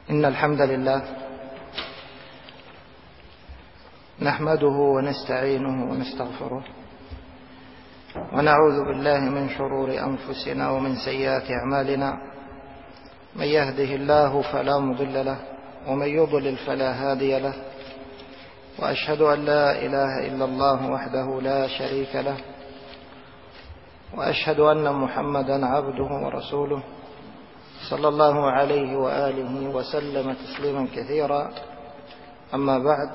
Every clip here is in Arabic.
إن الحمد لله نحمده ونستعينه ونستغفره ونعوذ بالله من شرور أنفسنا ومن سيئات أعمالنا. من يهده الله فلا مضل له ومن يضلل فلا هادي له، وأشهد أن لا إله إلا الله وحده لا شريك له، وأشهد أن محمدا عبده ورسوله صلى الله عليه وآله وسلم تسليما كثيرا. أما بعد،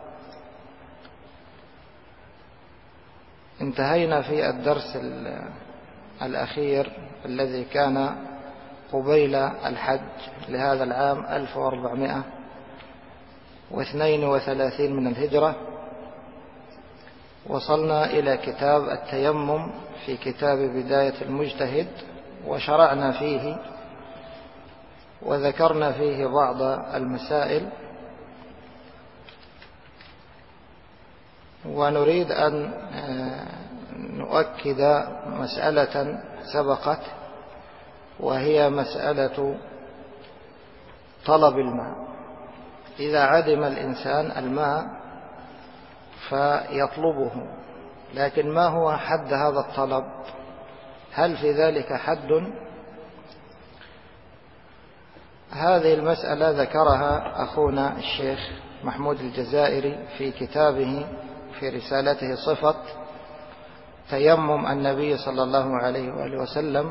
انتهينا في الدرس الأخير الذي كان قبيل الحج لهذا العام 1432 من الهجرة. وصلنا إلى كتاب التيمم في كتاب بداية المجتهد، وشرعنا فيه وذكرنا فيه بعض المسائل، ونريد أن نؤكد مسألة سبقت، وهي مسألة طلب الماء. إذا عدم الإنسان الماء فيطلبه، لكن ما هو حد هذا الطلب؟ هل في ذلك حد؟ هذه المسألة ذكرها أخونا الشيخ محمود الجزائري في كتابه في رسالته صفة تيمم النبي صلى الله عليه وآله وسلم.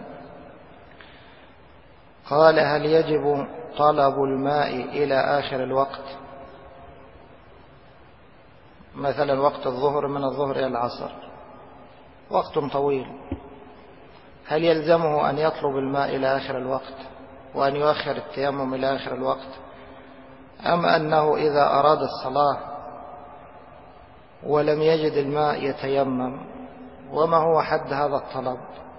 قال: هل يجب طلب الماء إلى آخر الوقت؟ مثلا وقت الظهر، من الظهر إلى العصر، وقت طويل، هل يلزمه أن يطلب الماء إلى آخر الوقت وأن يؤخر التيمم إلى آخر الوقت، أم أنه إذا أراد الصلاة ولم يجد الماء يتيمم؟ وما هو حد هذا الطلب؟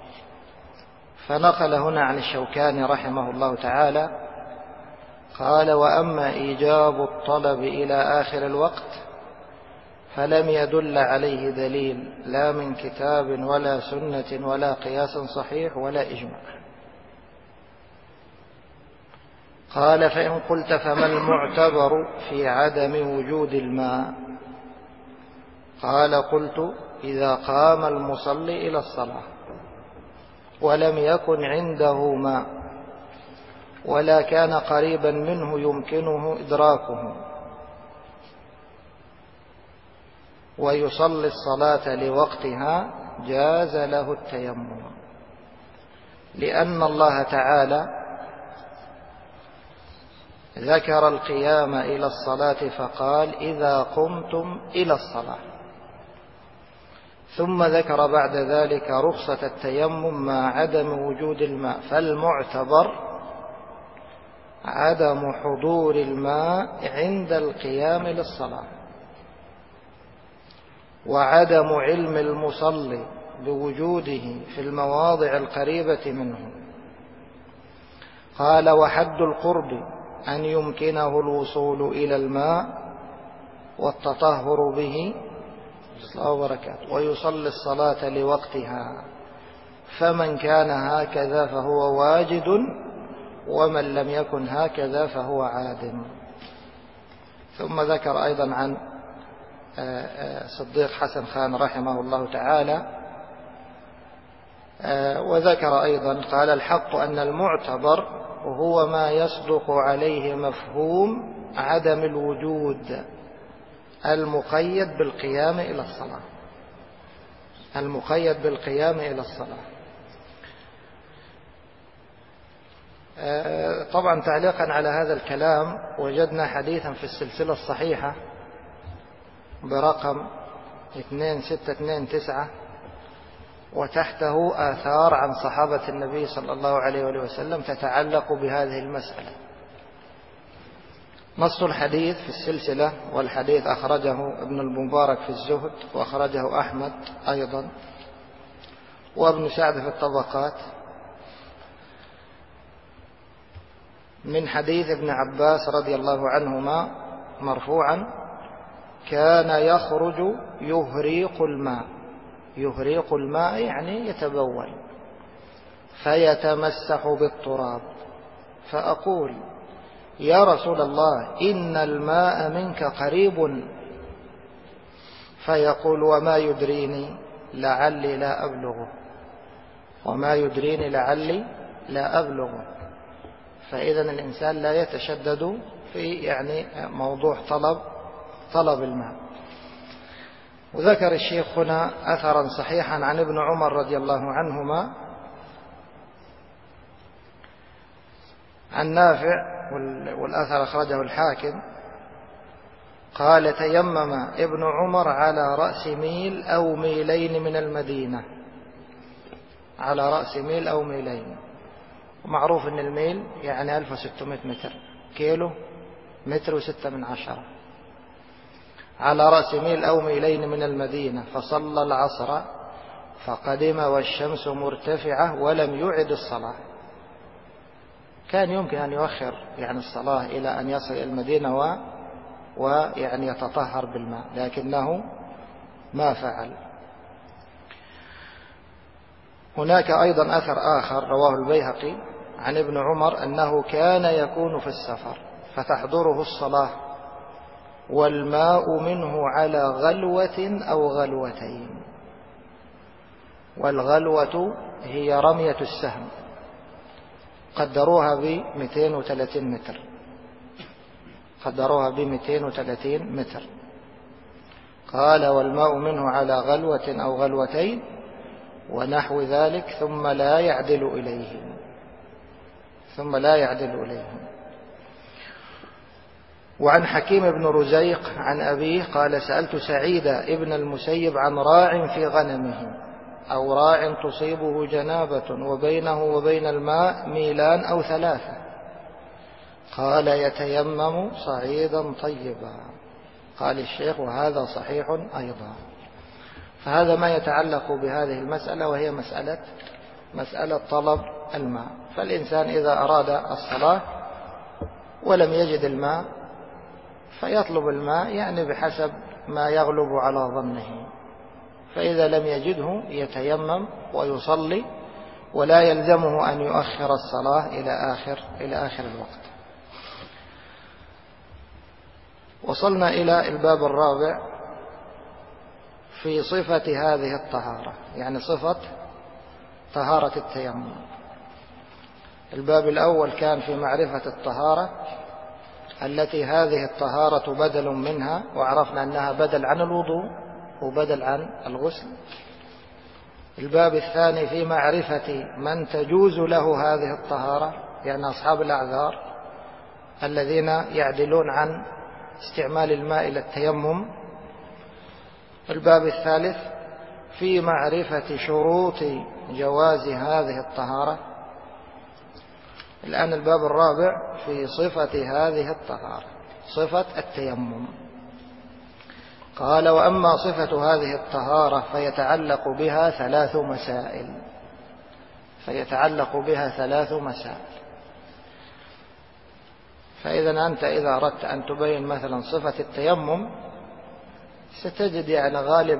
فنقل هنا عن الشوكاني رحمه الله تعالى قال: وأما إيجاب الطلب إلى آخر الوقت فلم يدل عليه دليل، لا من كتاب ولا سنة ولا قياس صحيح ولا إجماع. قال: فإن قلت فما المعتبر في عدم وجود الماء؟ قال: قلت: إذا قام المصلي إلى الصلاة ولم يكن عنده ماء ولا كان قريبا منه يمكنه إدراكه ويصلي الصلاة لوقتها، جاز له التيمم، لأن الله تعالى ذكر القيام إلى الصلاة فقال: إذا قمتم إلى الصلاة، ثم ذكر بعد ذلك رخصة التيمم مع عدم وجود الماء. فالمعتبر عدم حضور الماء عند القيام للصلاة، وعدم علم المصلي بوجوده في المواضع القريبة منه. قال: وحد القرب أن يمكنه الوصول إلى الماء والتطهر به ويصلي الصلاة لوقتها، فمن كان هكذا فهو واجد، ومن لم يكن هكذا فهو عادم. ثم ذكر أيضا عن صديق حسن خان رحمه الله تعالى، وذكر أيضا قال: الحق أن المعتبر هو ما يصدق عليه مفهوم عدم الوجود المقيد بالقيام إلى الصلاة، المقيد بالقيام إلى الصلاة. طبعا تعليقا على هذا الكلام، وجدنا حديثا في السلسلة الصحيحة برقم 2629، وتحته آثار عن صحابة النبي صلى الله عليه وسلم تتعلق بهذه المسألة. نص الحديث في السلسلة، والحديث أخرجه ابن المبارك في الزهد، وأخرجه أحمد أيضا، وابن سعد في الطبقات، من حديث ابن عباس رضي الله عنهما مرفوعا: كان يخرج يهريق الماء. يهريق الماء يعني يتبول، فيتمسح بالتراب، فأقول: يا رسول الله إن الماء منك قريب، فيقول وما يدريني لعلي لا أبلغه، وما يدريني لعلي لا أبلغه. فإذا الإنسان لا يتشدد في يعني موضوع طلب الماء. وذكر الشيخ هنا أثرا صحيحا عن ابن عمر رضي الله عنهما عن نافع، والأثر أخرجه الحاكم، قال تيمم ابن عمر على رأس ميل أو ميلين من المدينة، على رأس ميل أو ميلين، ومعروف أن الميل يعني 1600 متر، كيلو متر و6، على رأس ميل أو ميلين من المدينة، فصلى العصر فقدم والشمس مرتفعة ولم يعد الصلاة. كان يمكن أن يؤخر يعني الصلاة إلى أن يصل إلى المدينة ويعني يتطهر بالماء، لكنه ما فعل. هناك أيضا أثر آخر رواه البيهقي عن ابن عمر أنه كان يكون في السفر فتحضره الصلاة والماء منه على غلوة أو غلوتين، والغلوة هي رمية السهم، قدروها ب230 متر، قدروها ب230 متر. قال والماء منه على غلوة أو غلوتين ونحو ذلك ثم لا يعدل إليه، ثم لا يعدل إليه. وعن حكيم بن رزيق عن أبيه قال سألت سعيد ابن المسيب عن راع في غنمه أو راع تصيبه جنابة وبينه وبين الماء ميلان أو 3، قال يتيمم صعيدا طيبا. قال الشيخ وهذا صحيح أيضا. فهذا ما يتعلق بهذه المسألة، وهي مسألة طلب الماء. فالإنسان إذا أراد الصلاة ولم يجد الماء فيطلب الماء يعني بحسب ما يغلب على ظنه، فإذا لم يجده يتيمم ويصلي، ولا يلزمه أن يؤخر الصلاة إلى آخر الوقت. وصلنا إلى الباب الرابع في صفة هذه الطهارة، يعني صفة طهارة التيمم. الباب الأول كان في معرفة الطهارة التي هذه الطهارة بدل منها، وعرفنا أنها بدل عن الوضوء وبدل عن الغسل. الباب الثاني في معرفة من تجوز له هذه الطهارة، يعني أصحاب الأعذار الذين يعدلون عن استعمال الماء إلى التيمم. الباب الثالث في معرفة شروط جواز هذه الطهارة. الآن الباب الرابع في صفة هذه الطهارة، صفة التيمم. قال وأما صفة هذه الطهارة فيتعلق بها 3 مسائل، فيتعلق بها 3 مسائل. فإذا أنت إذا أردت أن تبين مثلا صفة التيمم ستجد يعني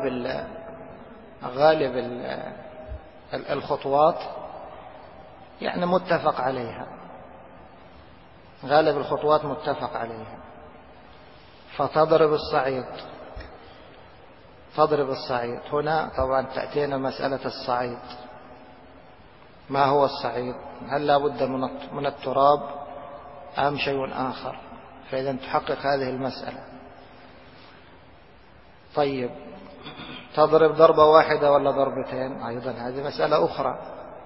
غالب الخطوات يعني متفق عليها، غالب الخطوات متفق عليها. فتضرب الصعيد، تضرب الصعيد. هنا طبعا تأتينا مسألة الصعيد، ما هو الصعيد؟ هل لا بد من التراب أم شيء آخر؟ فإذا تحقق هذه المسألة. طيب تضرب ضربة واحدة ولا ضربتين؟ أيضا هذه مسألة أخرى.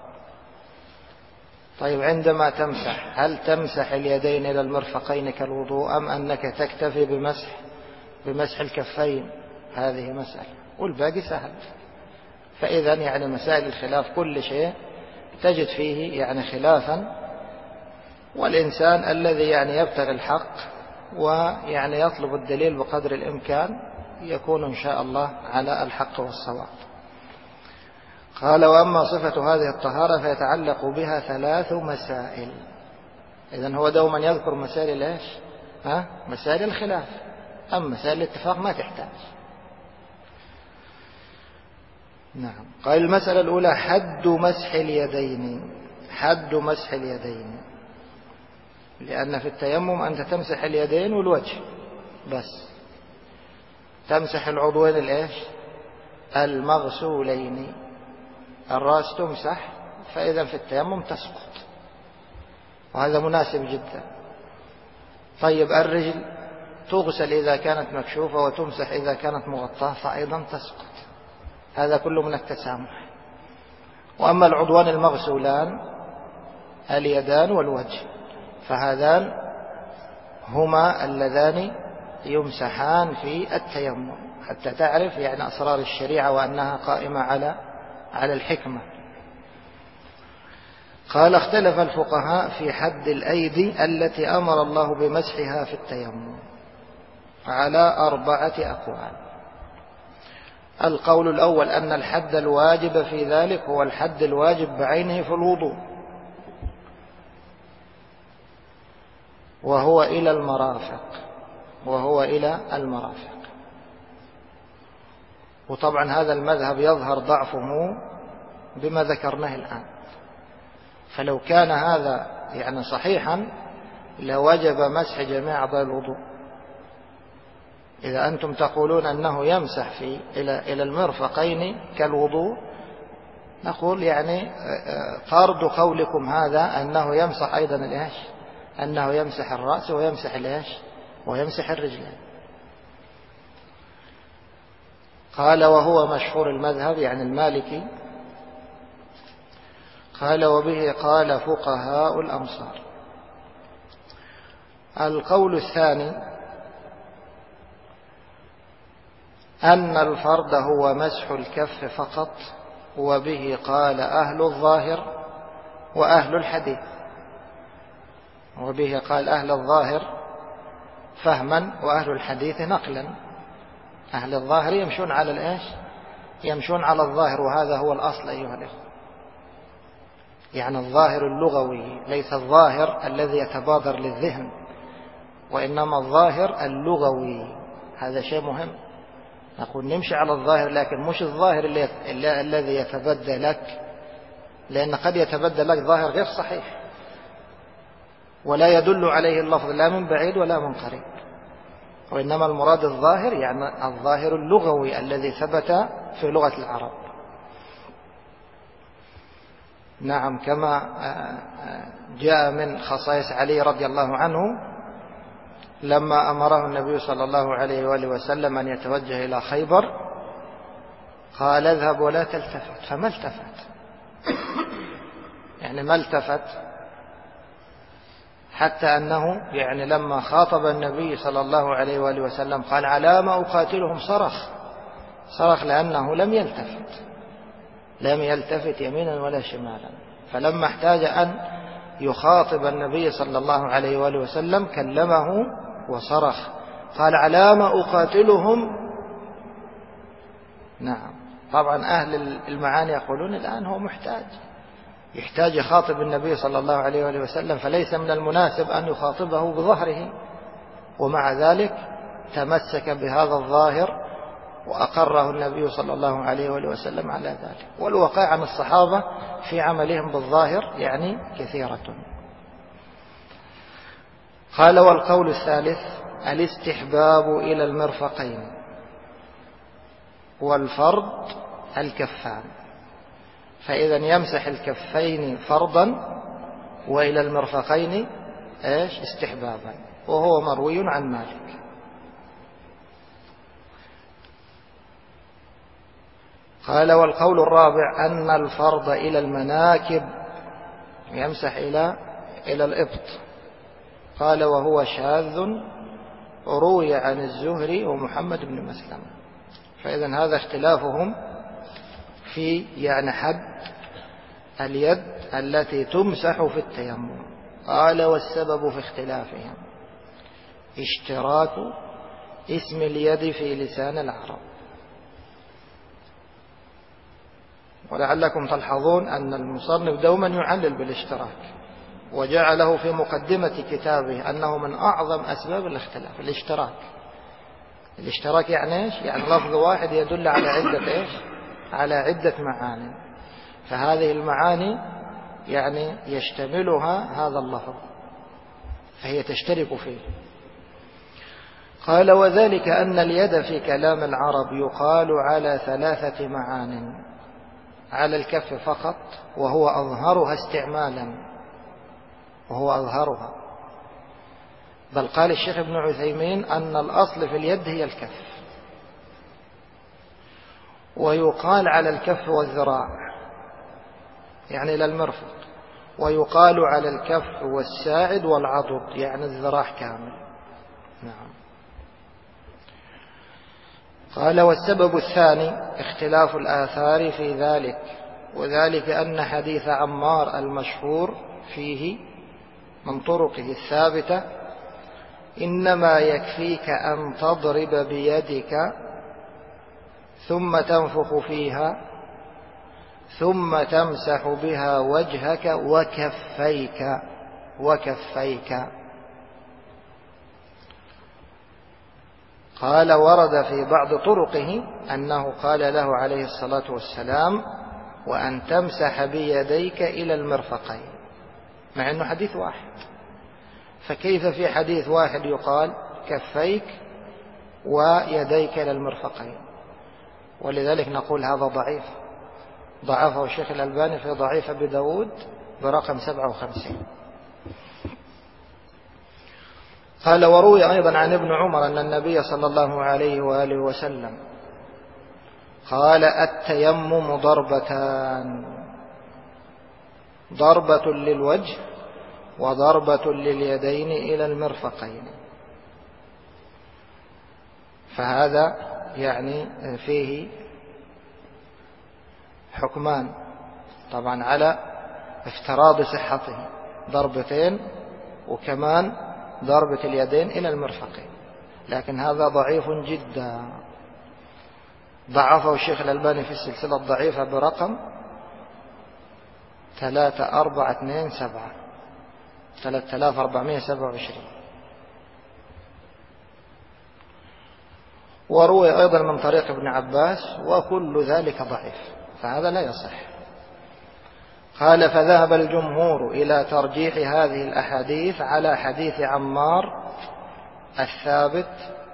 طيب عندما تمسح هل تمسح اليدين إلى المرفقين كالوضوء أم أنك تكتفي بمسح الكفين؟ هذه مسألة، والباقي سهل. فإذا يعني مسائل الخلاف كل شيء تجد فيه يعني خلافا، والإنسان الذي يعني يبتغي الحق ويعني يطلب الدليل بقدر الإمكان يكون إن شاء الله على الحق والصواب. قال وأما صفة هذه الطهارة فيتعلق بها 3 مسائل. إذن هو دوما يذكر مسائل ليش؟ مسائل الخلاف، أما مسائل الاتفاق ما تحتاج. نعم. قال المسألة الأولى حد مسح اليدين، حد مسح اليدين. لأن في التيمم أنت تمسح اليدين والوجه بس، تمسح العضوين الإيش المغسولين، الرأس تمسح، فإذا في التيمم تسقط، وهذا مناسب جدا. طيب الرجل تغسل إذا كانت مكشوفة وتمسح إذا كانت مغطاة، فأيضا تسقط، هذا كله من التسامح. وأما العضوان المغسولان اليدان والوجه فهذان هما اللذان يمسحان في التيمم، حتى تعرف يعني أسرار الشريعة وأنها قائمة على الحكمة. قال اختلف الفقهاء في حد الأيدي التي أمر الله بمسحها في التيمم على 4 أقوال. القول الأول أن الحد الواجب في ذلك هو الحد الواجب بعينه في الوضوء، وهو إلى المرافق. وطبعا هذا المذهب يظهر ضعفه بما ذكرناه الآن، فلو كان هذا يعني صحيحا لوجب مسح جميع أعضاء الوضوء. إذا أنتم تقولون أنه يمسح إلى المرفقين كالوضوء، نقول يعني طرد قولكم هذا أنه يمسح أيضا الإيش، أنه يمسح الرأس ويمسح الإيش ويمسح الرجلين. قال وهو مشهور المذهب يعني المالكي. قال وبه قال فقهاء الأمصار. القول الثاني أن الفرض هو مسح الكف فقط، وبه قال أهل الظاهر وأهل الحديث. وبه قال أهل الظاهر فهما وأهل الحديث نقلا. أهل الظاهر يمشون على الإيش، يمشون على الظاهر، وهذا هو الأصل أيها الأخوة، يعني الظاهر اللغوي ليس الظاهر الذي يتبادر للذهن، وإنما الظاهر اللغوي. هذا شيء مهم، نقول نمشي على الظاهر، لكن مش الظاهر الذي يتبدى لك، لأن قد يتبدى لك ظاهر غير صحيح ولا يدل عليه اللفظ لا من بعيد ولا من قريب، وإنما المراد الظاهر يعني الظاهر اللغوي الذي ثبت في لغة العرب. نعم، كما جاء من خصائص علي رضي الله عنه لما أمره النبي صلى الله عليه وآله وسلم أن يتوجه إلى خيبر قال اذهب ولا تلتفت، فما التفت، يعني ما التفت، حتى أنه يعني لما خاطب النبي صلى الله عليه وآله وسلم قال على ما أقاتلهم، صرخ لأنه لم يلتفت يمينا ولا شمالا. فلما احتاج أن يخاطب النبي صلى الله عليه وآله وسلم كلمه وصرخ قال على ما أقاتلهم. نعم، طبعا أهل المعاني يقولون الآن هو يحتاج يخاطب النبي صلى الله عليه وآله وسلم، فليس من المناسب أن يخاطبه بظهره، ومع ذلك تمسك بهذا الظاهر وأقره النبي صلى الله عليه وآله وسلم على ذلك. والوقائع عن الصحابة في عملهم بالظاهر يعني كثيرة. قال والقول الثالث الاستحباب إلى المرفقين، والفرض الكفان، فإذا يمسح الكفين فرضا وإلى المرفقين استحبابا، وهو مروي عن مالك. قال والقول الرابع أن الفرض إلى المناكب، يمسح إلى الإبط. قال وهو شاذ روي عن الزهري ومحمد بن مسلم. فإذا هذا اختلافهم في يعني حد اليد التي تمسح في التيمم. قال والسبب في اختلافهم اشتراك اسم اليد في لسان العرب. ولعلكم تلحظون أن المصنف دوما يعلل بالاشتراك، وجعله في مقدمة كتابه أنه من أعظم أسباب الاختلاف الاشتراك يعني إيش؟ يعني لفظ واحد يدل على عدة على عدة معاني، فهذه المعاني يعني يشتملها هذا اللفظ. فهي تشترك فيه. قال وذلك أن اليد في كلام العرب يقال على 3 معان: على الكف فقط وهو أظهرها استعمالا، وهو أظهرها، بل قال الشيخ ابن عثيمين أن الأصل في اليد هي الكف. ويقال على الكف والذراع يعني إلى المرفق، ويقال على الكف والساعد والعضد يعني الذراع كامل. نعم. قال والسبب الثاني اختلاف الآثار في ذلك، وذلك أن حديث عمار المشهور فيه من طرقه الثابتة: إنما يكفيك أن تضرب بيدك ثم تنفخ فيها ثم تمسح بها وجهك وكفيك. قال ورد في بعض طرقه أنه قال له عليه الصلاة والسلام: وأن تمسح بيديك إلى المرفقين، مع أنه حديث واحد. فكيف في حديث واحد يقال كفيك ويديك إلى المرفقين؟ ولذلك نقول هذا ضعيف، ضعفه الشيخ الألباني في ضعيف أبي داود برقم 57. قال وروي أيضا عن ابن عمر أن النبي صلى الله عليه وآله وسلم قال: التيمم ضربتان، ضربة للوجه وضربة لليدين إلى المرفقين. فهذا يعني فيه حكمان طبعا على افتراض صحته، ضربتين وكمان ضربة اليدين إلى المرفقين، لكن هذا ضعيف جدا، ضعفه الشيخ الألباني في السلسلة الضعيفة برقم 3427. وروي أيضا من طريق ابن عباس، وكل ذلك ضعيف، فهذا لا يصح. قال فذهب الجمهور إلى ترجيح هذه الأحاديث على حديث عمار الثابت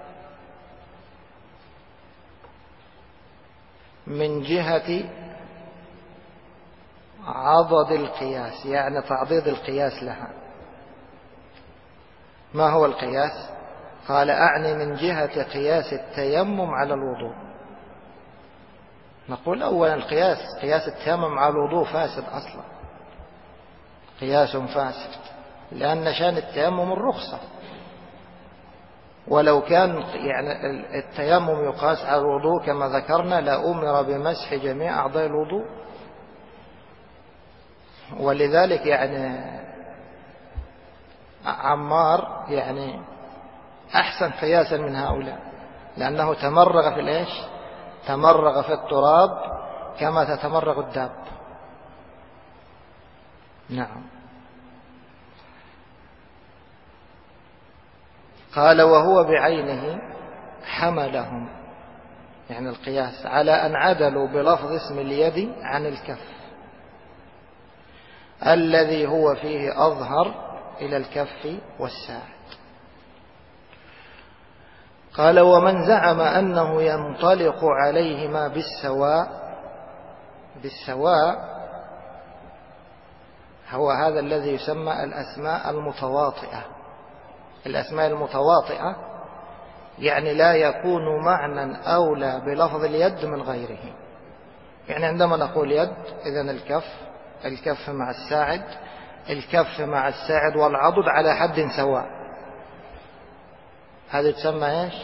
من جهة عضد القياس، يعني تعضيد القياس لها. ما هو القياس؟ قال أعني من جهة قياس التيمم على الوضوء. نقول أولا قياس التيمم على الوضوء فاسد أصلا، قياس فاسد، لأن شأن التيمم الرخصة، ولو كان يعني التيمم يقاس على الوضوء كما ذكرنا لأمر بمسح جميع أعضاء الوضوء. ولذلك يعني عمار يعني أحسن قياسا من هؤلاء، لأنه تمرغ في الإيش؟ تمرغ في التراب كما تتمرغ الداب. نعم. قال وهو بعينه حملهم، يعني القياس، على أن عدلوا بلفظ اسم اليد عن الكف الذي هو فيه أظهر إلى الكف والساعد. قال ومن زعم أنه ينطلق عليهما بالسواء هو هذا الذي يسمى الأسماء المتواطئة. الأسماء المتواطئة يعني لا يكون معنى أولى بلفظ اليد من غيره. يعني عندما نقول يد إذن الكف مع الساعد، الكف مع الساعد والعضد على حد سواء، هذه تسمى إيش؟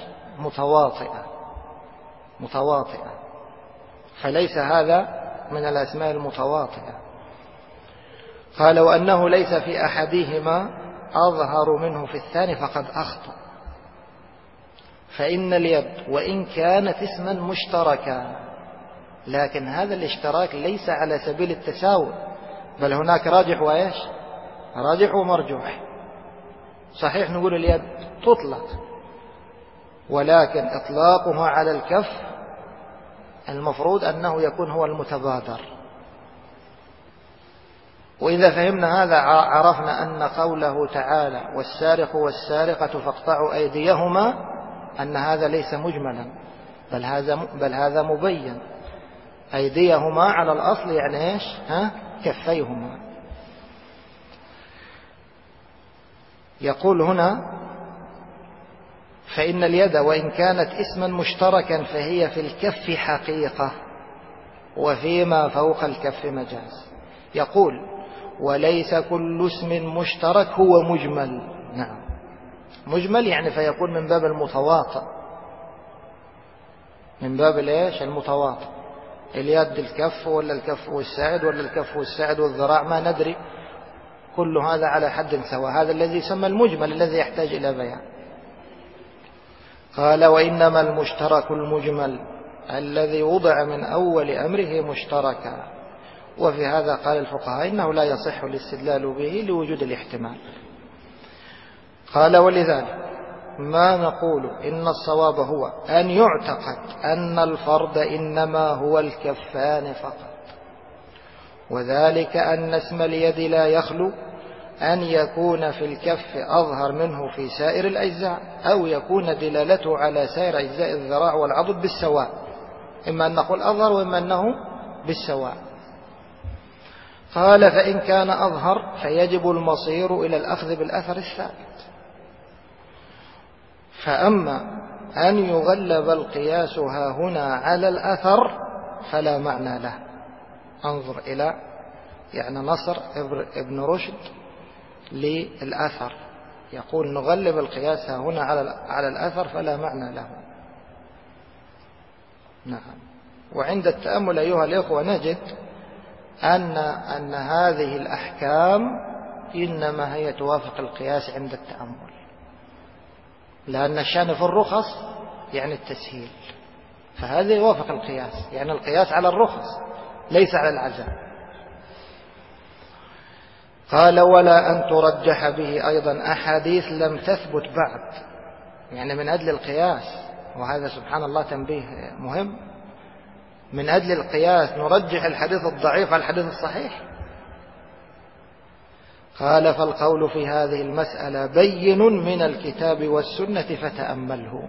متواطئة. فليس هذا من الأسماء المتواطئة. قال وأنه ليس في أحدهما أظهر منه في الثاني فقد أخطأ، فإن اليد وإن كانت اسما مشتركا، لكن هذا الاشتراك ليس على سبيل التساوي، بل هناك راجح وإيش؟ راجح ومرجوح. صحيح نقول اليد تطلق، ولكن إطلاقها على الكف المفروض أنه يكون هو المتبادر، وإذا فهمنا هذا عرفنا أن قوله تعالى والسارق والسارقة فاقطعوا أيديهما أن هذا ليس مجملا، بل هذا مبين. أيديهما على الأصل يعني إيش؟ كفيهما. يقول هنا فإن اليد وإن كانت اسما مشتركا فهي في الكف حقيقة وفيما فوق الكف مجاز. يقول وليس كل اسم مشترك هو مجمل. نعم، مجمل يعني فيكون من باب المتواطئ، من باب الايش؟ المتواطئ. اليد الكف ولا الكف والساعد ولا الكف والساعد والذراع ما ندري، كل هذا على حد سواء. هذا الذي يسمى المجمل الذي يحتاج إلى بيان. قال وإنما المشترك المجمل الذي وضع من أول أمره مشتركا. وفي هذا قال الفقهاء إنه لا يصح الاستدلال به لوجود الاحتمال. قال ولذلك ما نقول إن الصواب هو أن يعتقد أن الفرد إنما هو الكفان فقط، وذلك أن اسم اليد لا يخلو أن يكون في الكف أظهر منه في سائر الأجزاء، أو يكون دلالته على سائر أجزاء الذراع والعضد بالسواء، إما أن نقول أظهر وإما أنه بالسواء. قال فإن كان أظهر فيجب المصير إلى الأخذ بالأثر الثابت. فأما أن يغلب القياس هنا على الأثر فلا معنى له. انظر إلى يعني نصر ابن رشد للأثر، يقول نغلب القياس هنا على الأثر فلا معنى له. نعم. وعند التأمل أيها الإخوة نجد أن هذه الأحكام إنما هي توافق القياس عند التأمل، لأن الشأن في الرخص يعني التسهيل، فهذا يوافق القياس، يعني القياس على الرخص ليس على العزاء. قال ولا أن ترجح به أيضا أحاديث لم تثبت بعد، يعني من أجل القياس، وهذا سبحان الله تنبيه مهم، من أجل القياس نرجح الحديث الضعيف على الحديث الصحيح. قال فالقول في هذه المسألة بين من الكتاب والسنة فتأمله.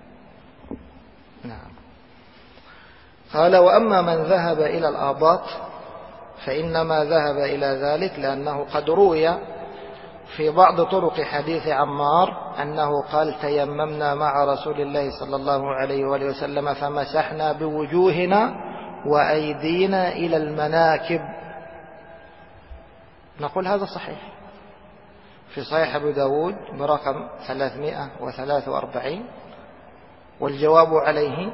نعم. قال وأما من ذهب إلى الآباط فإنما ذهب إلى ذلك لأنه قد روي في بعض طرق حديث عمار أنه قال تيممنا مع رسول الله صلى الله عليه وآله وسلم فمسحنا بوجوهنا وأيدينا إلى المناكب. نقول هذا صحيح في صحيح أبي داود برقم 343. والجواب عليه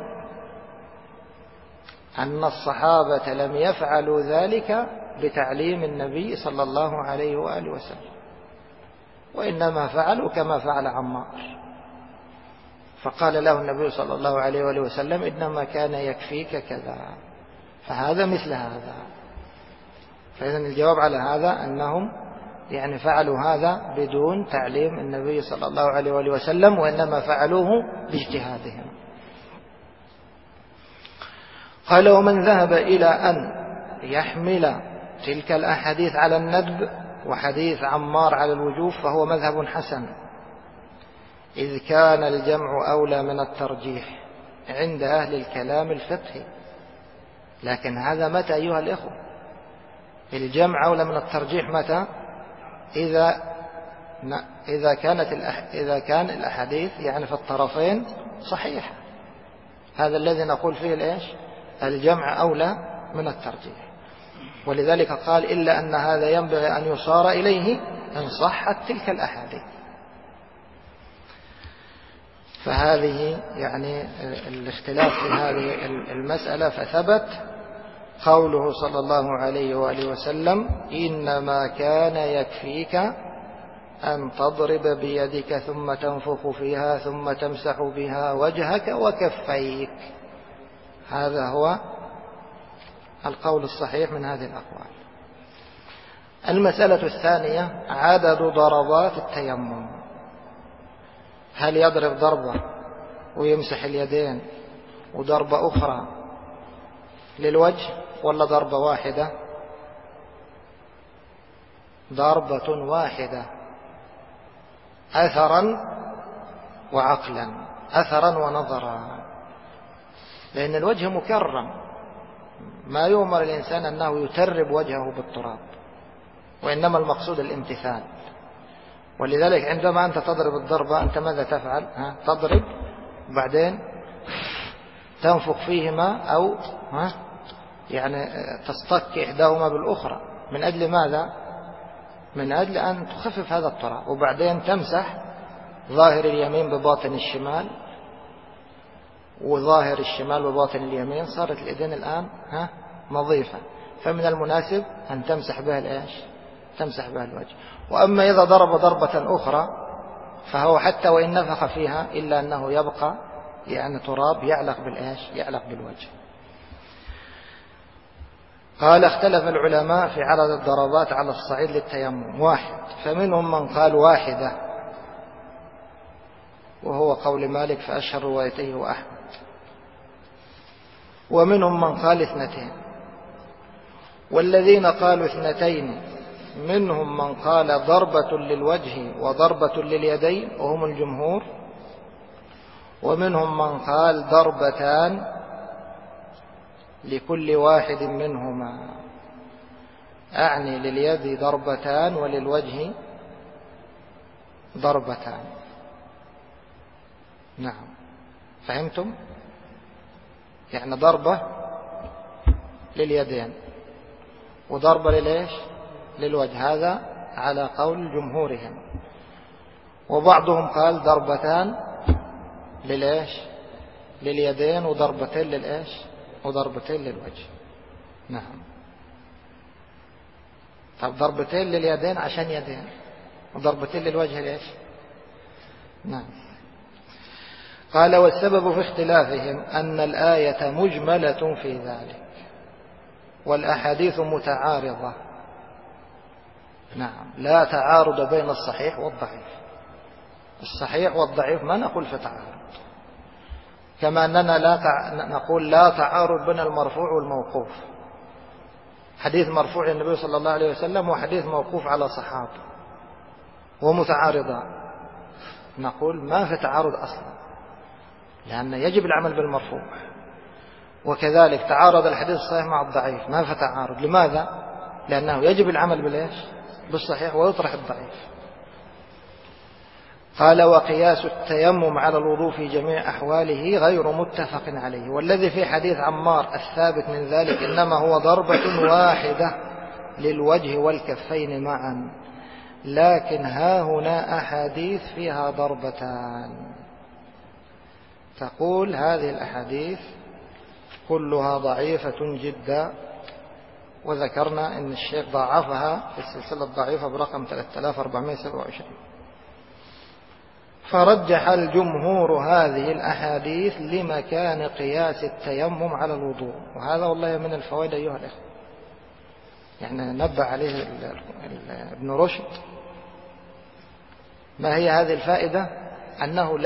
أن الصحابة لم يفعلوا ذلك بتعليم النبي صلى الله عليه وآله وسلم، وإنما فعلوا كما فعل عمار، فقال له النبي صلى الله عليه وآله وسلم إنما كان يكفيك كذا، فهذا مثل هذا. فإذن الجواب على هذا أنهم يعني فعلوا هذا بدون تعليم النبي صلى الله عليه وآله وسلم، وإنما فعلوه باجتهادهم. قال ومن ذهب إلى أن يحمل تلك الأحاديث على الندب وحديث عمار على الوجوب فهو مذهب حسن، إذ كان الجمع أولى من الترجيح عند أهل الكلام الفقهي. لكن هذا متى أيها الإخوة؟ الجمع أولى من الترجيح متى؟ إذا كان الأحاديث يعني في الطرفين صحيحة. هذا الذي نقول فيه الإيش؟ الجمع أولى من الترجيح. ولذلك قال إلا أن هذا ينبغي أن يصار إليه إن صحت تلك الأحاديث. فهذه يعني الاختلاف في هذه المسألة. فثبت قوله صلى الله عليه وآله وسلم إنما كان يكفيك أن تضرب بيدك ثم تنفخ فيها ثم تمسح بها وجهك وكفيك. هذا هو القول الصحيح من هذه الأقوال. المسألة الثانية عدد ضربات التيمم. هل يضرب ضربة ويمسح اليدين وضربة أخرى للوجه ولا ضربة واحدة؟ ضربة واحدة أثرا وعقلا، أثرا ونظرا، لأن الوجه مكرم، ما يؤمر الإنسان أنه يترب وجهه بالتراب، وإنما المقصود الامتثال. ولذلك عندما أنت تضرب الضربة أنت ماذا تفعل؟ تضرب وبعدين تنفخ فيهما أو يعني تصطك إحداهما بالأخرى. من أجل ماذا؟ من أجل أن تخفف هذا التراب، وبعدين تمسح ظاهر اليمين بباطن الشمال وظاهر الشمال بباطن اليمين، صارت اليدين الآن نظيفة، فمن المناسب أن تمسح بها الإيش؟ تمسح بها الوجه. وأما إذا ضرب ضربة أخرى فهو حتى وإن نفخ فيها إلا أنه يبقى يعني تراب يعلق بالإيش؟ يعلق بالوجه. قال اختلف العلماء في عدد الضربات على الصعيد للتيمم. واحد، فمنهم من قال واحدة وهو قول مالك فأشهر روايته وأحمد، ومنهم من قال اثنتين، والذين قالوا اثنتين منهم من قال ضربة للوجه وضربة لليدين وهم الجمهور، ومنهم من قال ضربتان لكل واحد منهما، أعني لليد ضربتان وللوجه ضربتان. نعم، فهمتم؟ يعني ضربة لليدين وضربة للإيش؟ للوجه، هذا على قول جمهورهم. وبعضهم قال ضربتان للإيش؟ لليدين وضربتين للإيش؟ وضربتين للوجه. نعم. طب ضربتين لليدين عشان يدين، وضربتين للوجه ليش؟ نعم. قال والسبب في اختلافهم أن الآية مجملة في ذلك والأحاديث متعارضة. نعم، لا تعارض بين الصحيح والضعيف. الصحيح والضعيف ما نقول في تعارض، كما أننا نقول لا تعارض بين المرفوع والموقوف. حديث مرفوع النبي صلى الله عليه وسلم وحديث موقوف على صحابة ومتعارضان، نقول ما في تعارض أصلا، لأن يجب العمل بالمرفوع. وكذلك تعارض الحديث الصحيح مع الضعيف، ما في تعارض. لماذا؟ لأنه يجب العمل بالإيش؟ بالصحيح ويطرح الضعيف. قال وقياس التيمم على الوضوء في جميع أحواله غير متفق عليه، والذي في حديث عمار الثابت من ذلك إنما هو ضربة واحدة للوجه والكفين معا، لكن ها هنا أحاديث فيها ضربتان. تقول هذه الأحاديث كلها ضعيفة جدا، وذكرنا أن الشيخ ضاعفها في السلسلة الضعيفة برقم 3427. فرجح الجمهور هذه الأحاديث لمكان قياس التيمم على الوضوء. وهذا والله من الفوائد أيها الأخوة، يعني نبه عليه ابن رشد. ما هي هذه الفائدة؟ أنه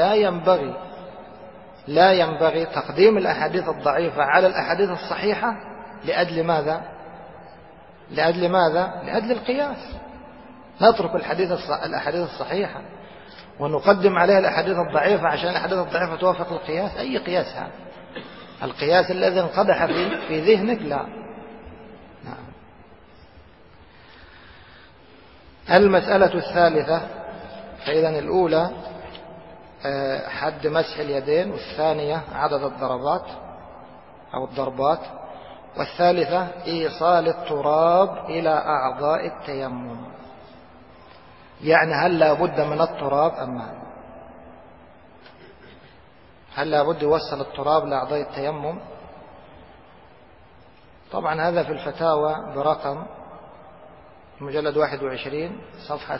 لا ينبغي تقديم الأحاديث الضعيفة على الأحاديث الصحيحة. لأجل ماذا؟ لأجل القياس. نترك الأحاديث الصحيحة ونقدم عليها الأحاديث الضعيفة عشان الأحاديث الضعيفة توافق القياس. أي قياس هذا؟ القياس الذي انقدح في ذهنك؟ لا. نعم. المسألة الثالثة، فإذا الأولى حد مسح اليدين، والثانية عدد الضربات أو الضربات، والثالثة إيصال التراب إلى أعضاء التيمم. يعني هل لا بد من التراب أم لا؟ هل لا بد يوصل التراب لأعضاء التيمم؟ طبعا هذا في الفتاوى برقم مجلد 21 صفحة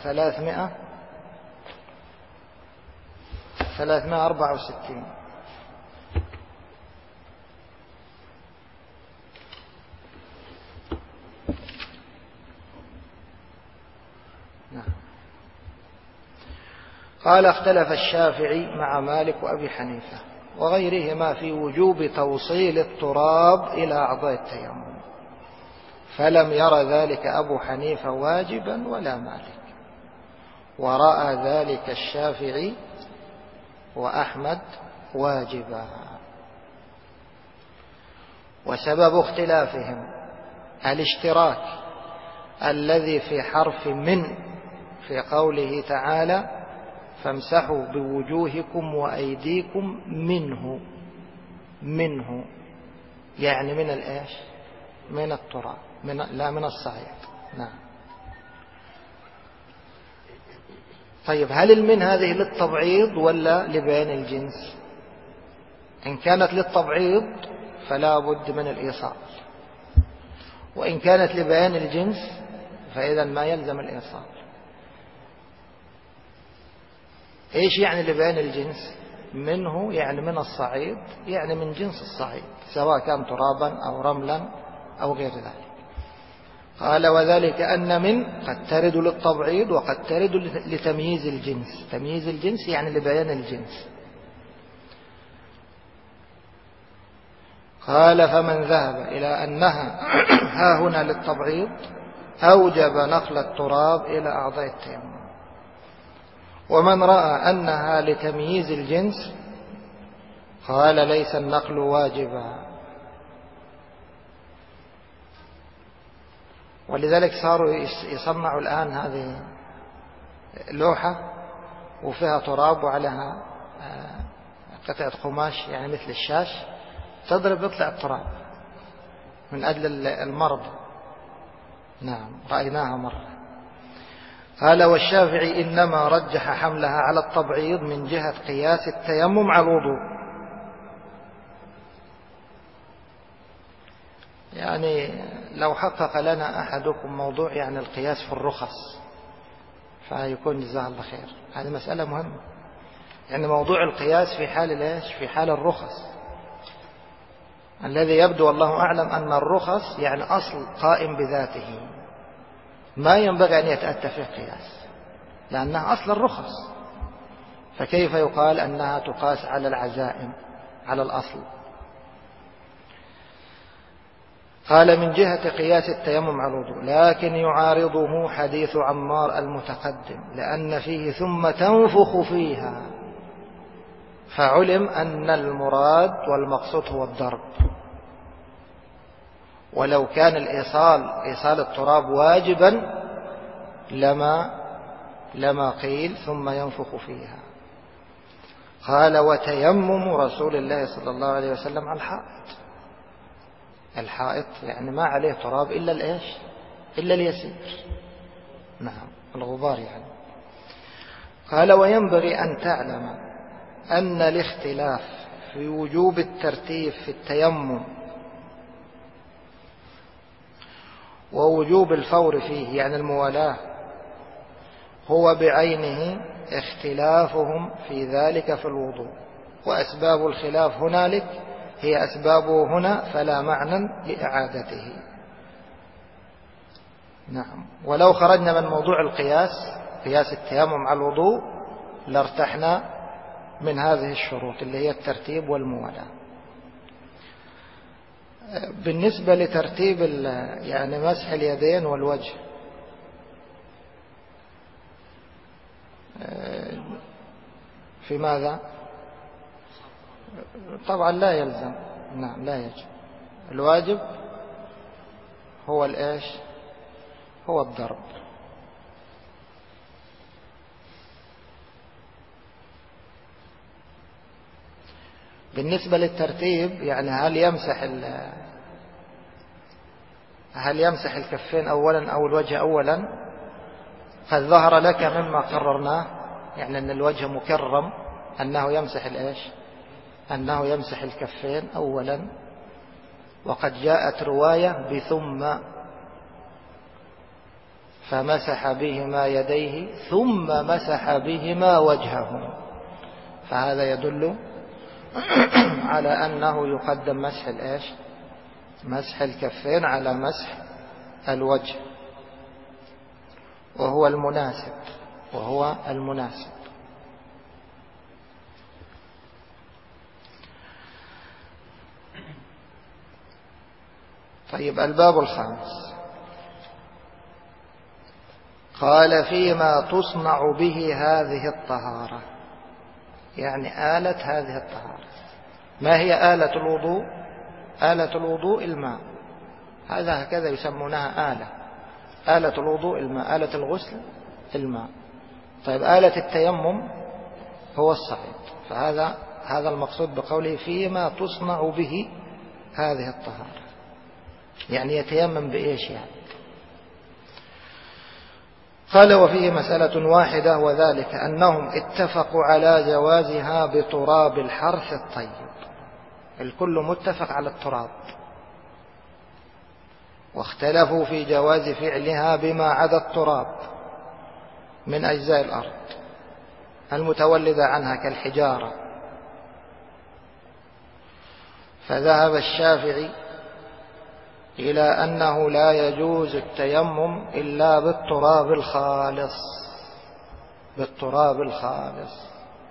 364. نعم. قال اختلف الشافعي مع مالك وأبي حنيفة وغيرهما في وجوب توصيل التراب إلى أعضاء التيمم، فلم ير ذلك أبو حنيفة واجبا ولا مالك، ورأى ذلك الشافعي وأحمد واجبا. وسبب اختلافهم الاشتراك الذي في حرف من في قوله تعالى فامسحوا بوجوهكم وأيديكم منه يعني من الإيش؟ من التراب، لا من الصعيد. نعم. طيب هل المن هذه للتبعيض ولا لبيان الجنس؟ إن كانت للتبعيض فلا بد من الإيصال، وإن كانت لبيان الجنس فإذا ما يلزم الإيصال. إيش يعني لبيان الجنس؟ منه يعني من الصعيد، يعني من جنس الصعيد سواء كان ترابا أو رملا أو غير ذلك. قال وذلك أن من قد ترد للتبعيض وقد ترد لتمييز الجنس. تمييز الجنس يعني لبيان الجنس. قال فمن ذهب إلى أنها ها هنا للتبعيض أوجب نقل التراب إلى أعضاء التيمم، ومن رأى أنها لتمييز الجنس قال ليس النقل واجبا. ولذلك صاروا يصنعوا الآن هذه لوحة وفيها تراب وعليها قطعة قماش يعني مثل الشاش، تضرب يطلع التراب من أجل المرض. نعم رأيناها مرة. قال والشافعي إنما رجح حملها على التبعيض من جهة قياس التيمم على الوضوء. يعني لو حقق لنا أحدكم موضوع يعني القياس في الرخص فيكون جزاه الله خير. هذه مسألة مهمة، يعني موضوع القياس في حال ايش؟ في حال الرخص. الذي يبدو والله أعلم أن الرخص يعني أصل قائم بذاته، ما ينبغي أن يتأتى فيه قياس لأنها أصل الرخص، فكيف يقال أنها تقاس على العزائم على الأصل؟ قال من جهة قياس التيمم على الوضوء، لكن يعارضه حديث عمار المتقدم لأن فيه ثم تنفخ فيها، فعلم أن المراد والمقصود هو الضرب. ولو كان إيصال التراب واجبا لما قيل ثم ينفخ فيها. قال وتيمم رسول الله صلى الله عليه وسلم على الحائط يعني ما عليه تراب إلا الإيش؟ إلا اليسير. نعم الغبار يعني. قال وينبغي أن تعلم أن الاختلاف في وجوب الترتيب في التيمم ووجوب الفور فيه يعني الموالاة هو بعينه اختلافهم في ذلك في الوضوء، وأسباب الخلاف هنالك هي أسبابه هنا فلا معنى لإعادته. نعم. ولو خرجنا من موضوع قياس التيمم على الوضوء لارتحنا من هذه الشروط اللي هي الترتيب والموالاة. بالنسبة لترتيب يعني مسح اليدين والوجه، في ماذا؟ طبعا لا يلزم. نعم لا يجب. الواجب هو الإيش؟ هو الضرب. بالنسبة للترتيب يعني هل يمسح الكفين أولا أو الوجه أولا؟ قد ظهر لك مما قررناه يعني أن الوجه مكرم أنه يمسح الإيش؟ أنه يمسح الكفين أولا، وقد جاءت رواية بثم فمسح بهما يديه ثم مسح بهما وجهه، فهذا يدل على أنه يقدم مسح الإيش؟ مسح الكفين على مسح الوجه، وهو المناسب. طيب الباب الخامس قال فيما تصنع به هذه الطهارة، يعني آلة هذه الطهارة. ما هي آلة الوضوء؟ آلة الوضوء الماء، هذا هكذا يسمونها آلة. آلة الوضوء الماء، آلة الغسل الماء. طيب آلة التيمم هو الصعيد، فهذا المقصود بقوله فيما تصنع به هذه الطهارة، يعني يتيمم بإيش يعني. قال وفيه مسألة واحدة، وذلك أنهم اتفقوا على جوازها بتراب الحرث الطيب، الكل متفق على التراب، واختلفوا في جواز فعلها بما عدا التراب من أجزاء الأرض المتولدة عنها كالحجارة. فذهب الشافعي إلى أنه لا يجوز التيمم إلا بالتراب الخالص، بالتراب الخالص.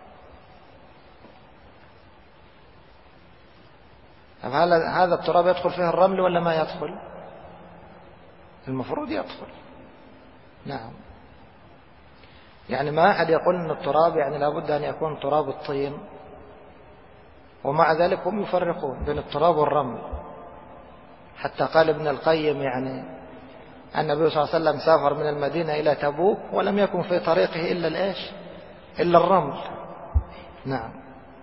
هذا التراب يدخل فيه الرمل ولا ما يدخل؟ المفروض يدخل، نعم. يعني ما أحد يقول أن التراب يعني لابد أن يكون تراب الطين، ومع ذلك هم يفرقون بين التراب والرمل. حتى قال ابن القيم يعني النبي صلى الله عليه وسلم سافر من المدينة إلى تبوك ولم يكن في طريقه إلا الإيش؟ إلا الرمل، نعم.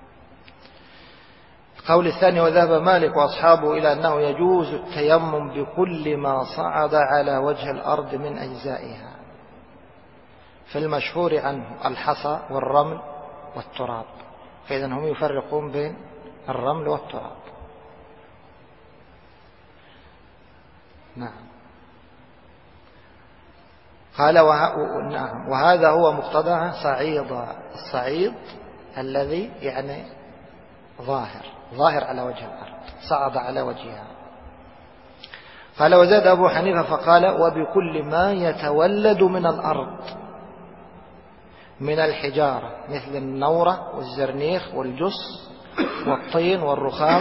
القول الثاني وذهب مالك وأصحابه إلى أنه يجوز التيمم بكل ما صعد على وجه الأرض من أجزائها، في المشهور عنه الحصى والرمل والتراب، فإذا هم يفرقون بين الرمل والتراب، نعم. قال نعم، وهذا هو مقتضى صعيدا، الصعيد الذي يعني ظاهر على وجه الأرض، صعد على وجهها. قال وزاد أبو حنيفة فقال وبكل ما يتولد من الأرض من الحجارة مثل النورة والزرنيخ والجص والطين والرخام.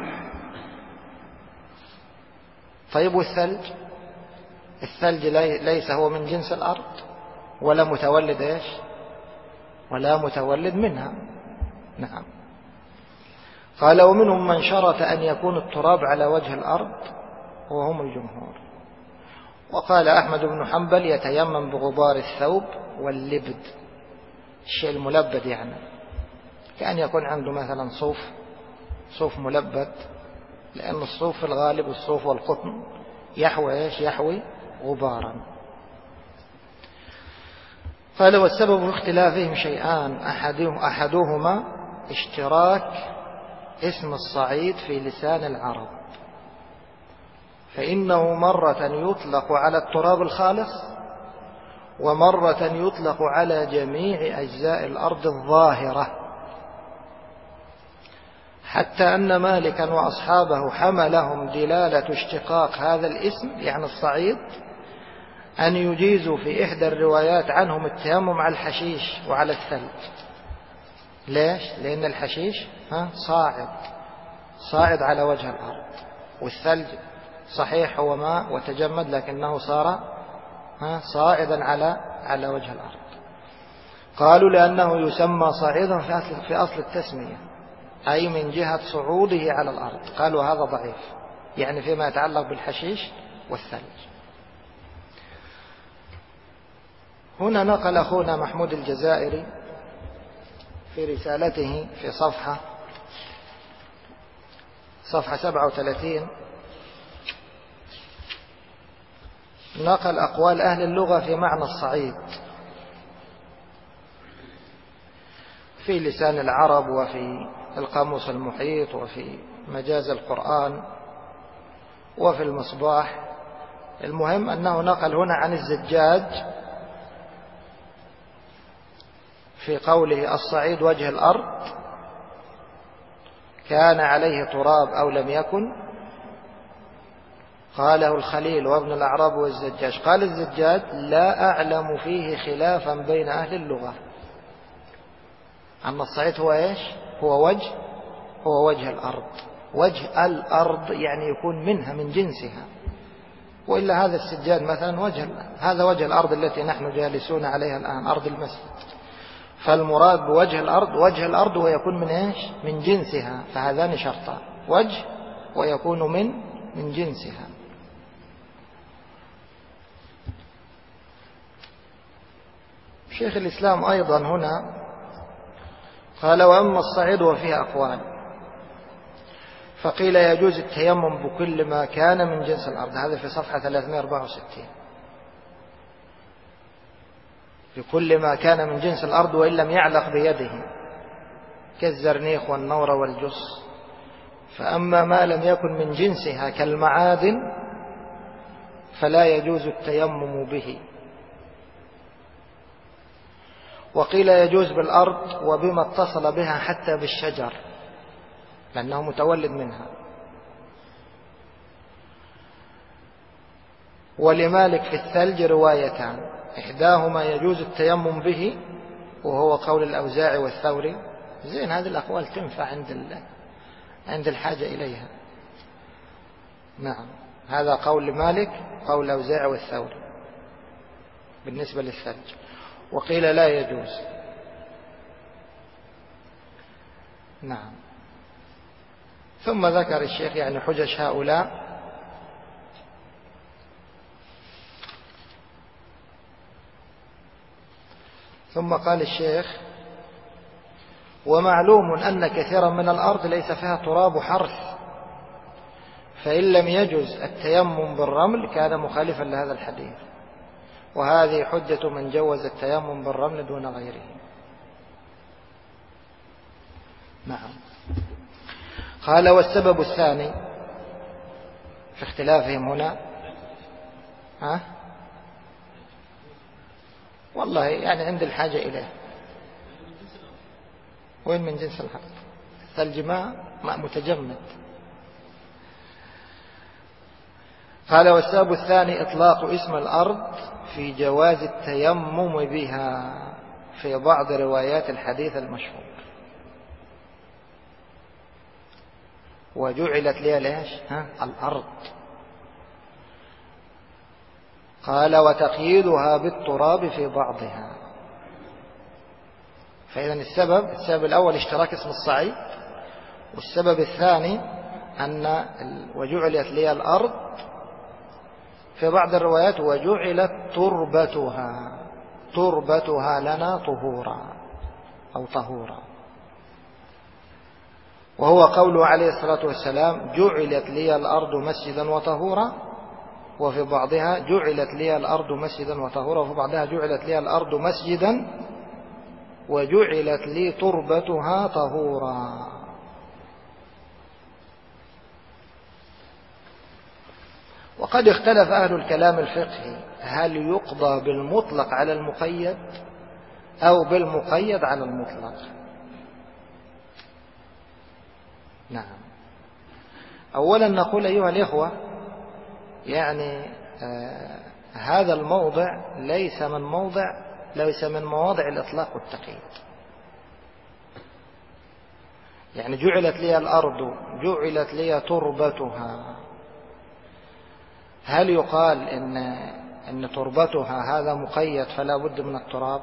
طيب والثلج؟ الثلج ليس هو من جنس الأرض ولا متولد إيش؟ ولا متولد منها، نعم. قال ومنهم من شرط أن يكون التراب على وجه الأرض وهم الجمهور. وقال أحمد بن حنبل يتيمم بغبار الثوب واللبد، الشيء الملبد، يعني كأن يكون عنده مثلا صوف ملبد، لأن الصوف في الغالب الصوف والقطن يحوي إيش؟ يحوي غبارا. قال والسبب في اختلافهم شيئان، أحدهما اشتراك اسم الصعيد في لسان العرب، فإنه مرة يطلق على التراب الخالص ومرة يطلق على جميع أجزاء الأرض الظاهرة، حتى أن مالكا وأصحابه حملهم دلالة اشتقاق هذا الاسم يعني الصعيد أن يجيزوا في إحدى الروايات عنهم التيمم على الحشيش وعلى الثلج. ليش؟ لأن الحشيش صاعد على وجه الأرض، والثلج صحيح هو ماء وتجمد لكنه صار صاعدا على وجه الأرض. قالوا لأنه يسمى صاعدا في أصل التسمية، أي من جهة صعوده على الأرض. قالوا هذا ضعيف، يعني فيما يتعلق بالحشيش والثلج. هنا نقل أخونا محمود الجزائري في رسالته في صفحة 37 نقل أقوال أهل اللغة في معنى الصعيد في لسان العرب وفي القاموس المحيط وفي مجاز القرآن وفي المصباح. المهم أنه نقل هنا عن الزجاج في قوله الصعيد وجه الأرض كان عليه تراب أو لم يكن، قاله الخليل وابن الأعراب والزجاج. قال الزجاج لا أعلم فيه خلافا بين أهل اللغة، أن الصعيد هو إيش؟ هو وجه الأرض. وجه الأرض يعني يكون منها من جنسها، وإلا هذا السجاد مثلا هذا وجه الأرض التي نحن جالسون عليها الآن، أرض المسجد، فالمراد بوجه الأرض وجه الأرض ويكون من إيش؟ من جنسها، فهذان شرطان، وجه ويكون من جنسها. شيخ الإسلام أيضا هنا قال: وأما الصعيد وفيه أقوال، فقيل يجوز التيمم بكل ما كان من جنس الأرض، هذا في صفحة 364، بكل ما كان من جنس الأرض وإن لم يعلق بيده كالزرنيخ والنور والجص، فأما ما لم يكن من جنسها كالمعادن فلا يجوز التيمم به. وقيل يجوز بالأرض وبما اتصل بها حتى بالشجر لأنه متولد منها. ولمالك في الثلج روايتان، إحداهما يجوز التيمم به وهو قول الأوزاعي والثوري. زين، هذه الأقوال تنفع عند الحاجة إليها. نعم، هذا قول مالك، قول الأوزاعي والثوري بالنسبة للثلج. وقيل لا يجوز. نعم. ثم ذكر الشيخ يعني حجج هؤلاء، ثم قال الشيخ: ومعلوم أن كثيرا من الأرض ليس فيها تراب حرث، فإن لم يجز التيمم بالرمل كان مخالفا لهذا الحديث، وهذه حجة من جوز التيمم بالرمل دون غيره. نعم. قال: والسبب الثاني في اختلافهم هنا، والله يعني عند الحاجة إليه. وين من جنس الأرض؟ الثلج ماء متجمد. قال: والسبب الثاني إطلاق اسم الأرض في جواز التيمم بها في بعض روايات الحديث المشهور. وجعلت لي ليش الأرض. قال: وتقييدها بالتراب في بعضها. فإذا السبب الأول اشتراك اسم الصعيد، والسبب الثاني أن وجعلت لي الأرض في بعض الروايات وجعلت تربتها لنا طهورا أو طهورا، وهو قوله عليه الصلاة والسلام: جعلت لي الأرض مسجدا وطهورا، وفي بعضها جعلت لي الأرض مسجدا وطهورا، وفي بعضها جعلت لي الأرض مسجدا وجعلت لي تربتها طهورا. وقد اختلف أهل الكلام الفقهي هل يقضى بالمطلق على المقيد أو بالمقيد على المطلق. نعم. أولا نقول أيها الإخوة، يعني هذا الموضع ليس من مواضع الإطلاق والتقييد. يعني جعلت لي الأرض، جعلت لي تربتها، هل يقال إن تربتها هذا مقيد فلا بد من التراب؟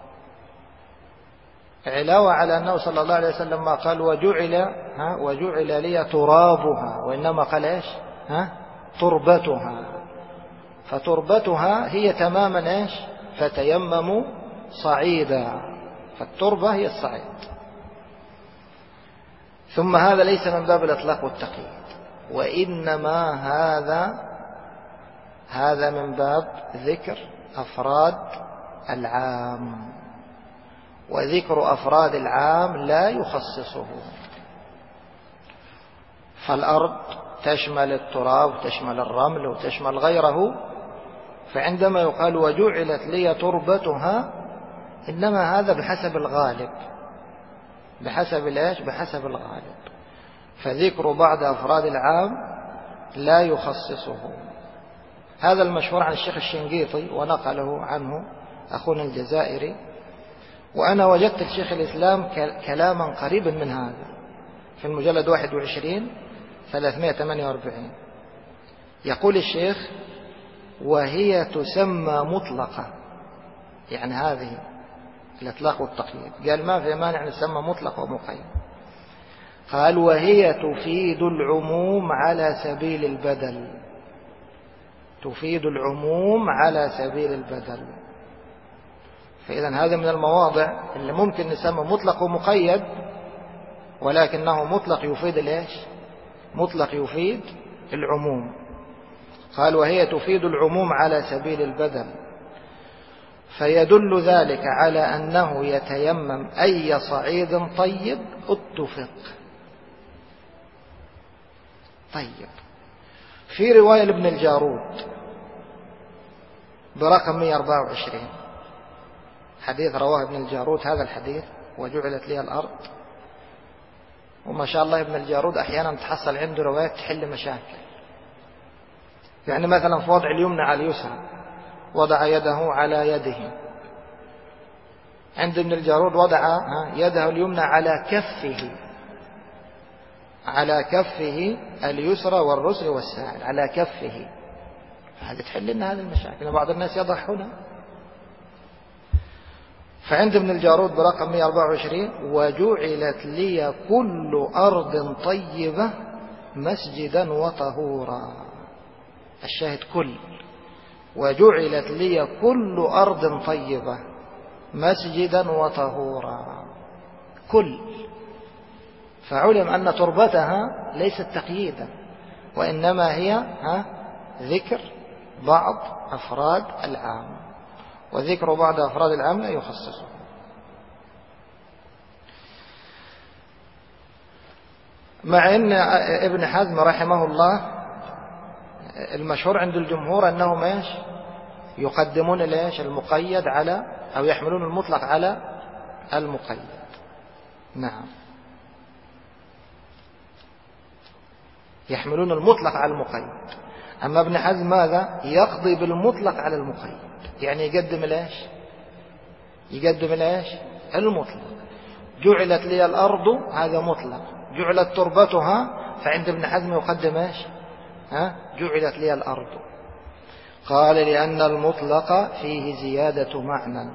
علاوة على أنه صلى الله عليه وسلم ما قال وجعل لي ترابها، وإنما قال إيش تربتها، فتربتها هي تماما إيش فتيمموا صعيدا، فالتربة هي الصعيد. ثم هذا ليس من باب الإطلاق والتقييد، وإنما هذا من باب ذكر أفراد العام، وذكر أفراد العام لا يخصصه. فالأرض تشمل التراب وتشمل الرمل وتشمل غيره، فعندما يقال وجعلت لي تربتها إنما هذا بحسب الغالب، بحسب الغالب، فذكر بعض أفراد العام لا يخصصه. هذا المشهور عن الشيخ الشنقيطي ونقله عنه أخونا الجزائري، وأنا وجدت الشيخ الإسلام كلاما قريبا من هذا في المجلد 21 348. يقول الشيخ: وهي تسمى مطلقة. يعني هذه الإطلاق والتقييد، قال ما في مانع نسمى مطلق ومقيد. قال وهي تفيد العموم على سبيل البدل، تفيد العموم على سبيل البدل. فإذا هذا من المواضع اللي ممكن نسمى مطلق ومقيد، ولكنه مطلق يفيد ليش؟ مطلق يفيد العموم. قال وهي تفيد العموم على سبيل البدل، فيدل ذلك على أنه يتيمم أي صعيد طيب اتفق. طيب، في رواية لابن الجارود برقم 124، حديث رواه ابن الجارود هذا الحديث وجعلت لي الأرض. وما شاء الله ابن الجارود أحيانا تحصل عنده روايات تحل مشاكل. يعني مثلا في وضع اليمنى على اليسرى وضع يده على يده. عند ابن الجارود وضع يده اليمنى على كفه، على كفه اليسرى والرسل والساعد، على كفه. هذا تحل لنا هذه المشاكل. بعض الناس يضع هنا. فعند ابن الجارود برقم 124 وجعلت لي كل أرض طيبة مسجدا وطهورا. الشاهد كل، وجعلت لي كل أرض طيبة مسجدا وطهورا، كل. فعلم أن تربتها ليست تقييدا، وإنما هي ذكر بعض أفراد العام، وذكر بعض أفراد العام لا يخصصه. مع أن ابن حزم رحمه الله المشهور عند الجمهور أنهم ايش؟ يقدمون ايش؟ المقيد على، أو يحملون المطلق على المقيد. نعم، يحملون المطلق على المقيد. أما ابن حزم ماذا؟ يقضي بالمطلق على المقيد، يعني يقدم الايش؟ يقدم الايش؟ المطلق. جعلت لي الأرض، هذا مطلق. جعلت تربتها، فعند ابن حزم يقدم ايش؟ جعلت لي الأرض. قال لأن المطلق فيه زيادة معنى.